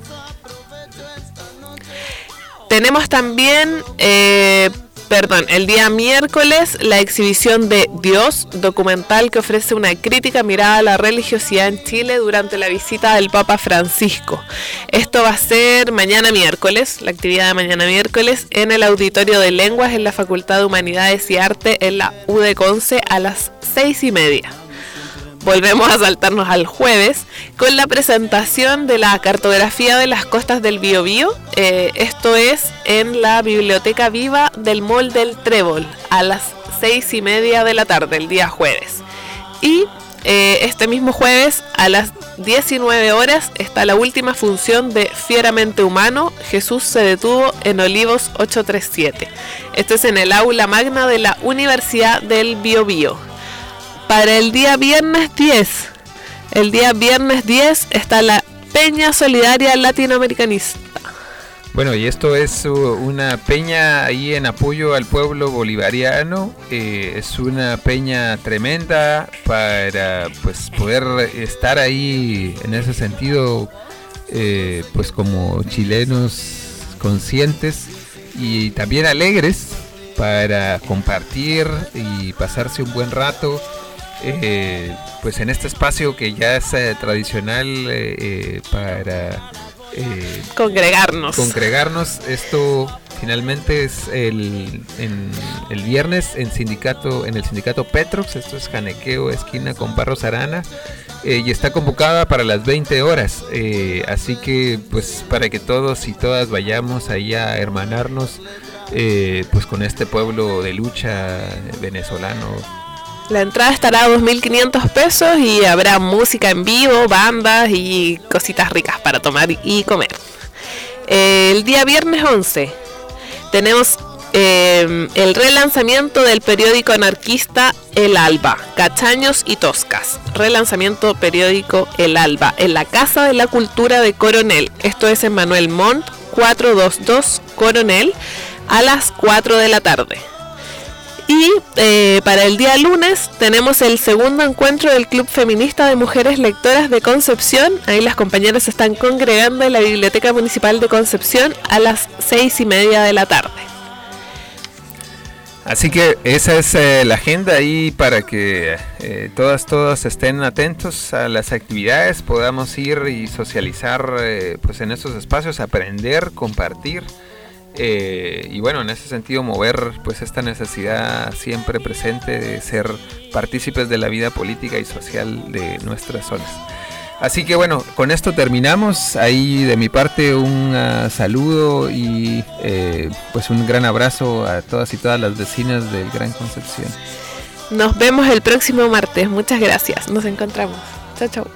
Speaker 11: Tenemos también, eh, perdón, el día miércoles la exhibición de Dios, documental que ofrece una crítica mirada a la religiosidad en Chile durante la visita del Papa Francisco. Esto va a ser mañana miércoles, la actividad de mañana miércoles, en el Auditorio de Lenguas en la Facultad de Humanidades y Arte en la U de Conce a las seis y media. Volvemos a saltarnos al jueves con la presentación de la cartografía de las costas del Biobío. Eh, esto es en la Biblioteca Viva del Mall del Trébol a las seis y media de la tarde, el día jueves. Y eh, este mismo jueves a las diecinueve horas está la última función de Fieramente Humano, Jesús se detuvo en Olivos ochocientos treinta y siete. Esto es en el aula magna de la Universidad del Biobío. Para el día viernes diez, el día viernes diez está la Peña Solidaria Latinoamericanista.
Speaker 10: Bueno, y esto es una peña ahí en apoyo al pueblo bolivariano. Eh, es una peña tremenda para pues poder estar ahí en ese sentido, eh, pues como chilenos conscientes y también alegres para compartir y pasarse un buen rato. Eh, pues en este espacio que ya es eh, tradicional eh, eh, para eh,
Speaker 11: congregarnos.
Speaker 10: Congregarnos. Esto finalmente es el, en, el viernes en sindicato, en el sindicato Petrox. Esto es Janequeo, esquina con Barros Arana, eh, y está convocada para las veinte horas. Eh, así que pues para que todos y todas vayamos ahí a hermanarnos eh, pues con este pueblo de lucha venezolano.
Speaker 11: La entrada estará a dos mil quinientos pesos y habrá música en vivo, bandas y cositas ricas para tomar y comer. Eh, el día viernes once tenemos eh, el relanzamiento del periódico anarquista El Alba, Cachaños y Toscas. Relanzamiento periódico El Alba en la Casa de la Cultura de Coronel. Esto es en Manuel Montt, cuatrocientos veintidós Coronel, a las cuatro de la tarde. Y eh, para el día lunes tenemos el segundo encuentro del Club Feminista de Mujeres Lectoras de Concepción. Ahí las compañeras se están congregando en la Biblioteca Municipal de Concepción a las seis y media de la tarde.
Speaker 10: Así que esa es eh, la agenda ahí para que eh, todas, todas estén atentos a las actividades, podamos ir y socializar eh, pues en estos espacios, aprender, compartir. Eh, y bueno, en ese sentido mover pues esta necesidad siempre presente de ser partícipes de la vida política y social de nuestras zonas. Así que bueno, con esto terminamos. Ahí de mi parte un uh, saludo y eh, pues un gran abrazo a todas y todas las vecinas del Gran Concepción.
Speaker 11: Nos vemos el próximo martes. Muchas gracias. Nos encontramos. Chao, chao.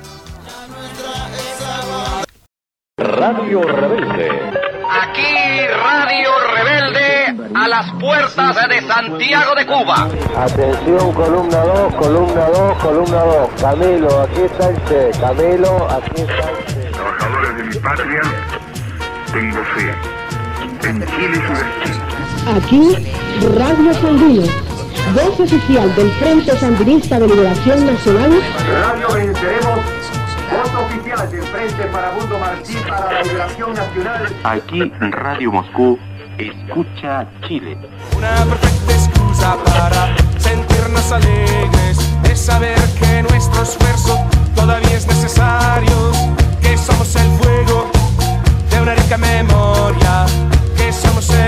Speaker 2: Radio Rebelde. Aquí Radio Rebelde a las puertas de Santiago de Cuba.
Speaker 3: Atención, columna dos, columna dos, columna dos. Camilo, aquí está el Che. Camilo, aquí está el Che.
Speaker 4: Trabajadores de mi patria, tengo fe. En Chile y su destino.
Speaker 5: Aquí, Radio Sandino, voz oficial del Frente Sandinista de Liberación Nacional.
Speaker 6: Radio Venceremos. Voz oficial del Frente Farabundo Martí para la Liberación Nacional.
Speaker 7: Aquí Radio Moscú, escucha Chile.
Speaker 13: Una perfecta excusa para sentirnos alegres, es saber que nuestro esfuerzo todavía es necesario, que somos el fuego de una rica memoria, que somos el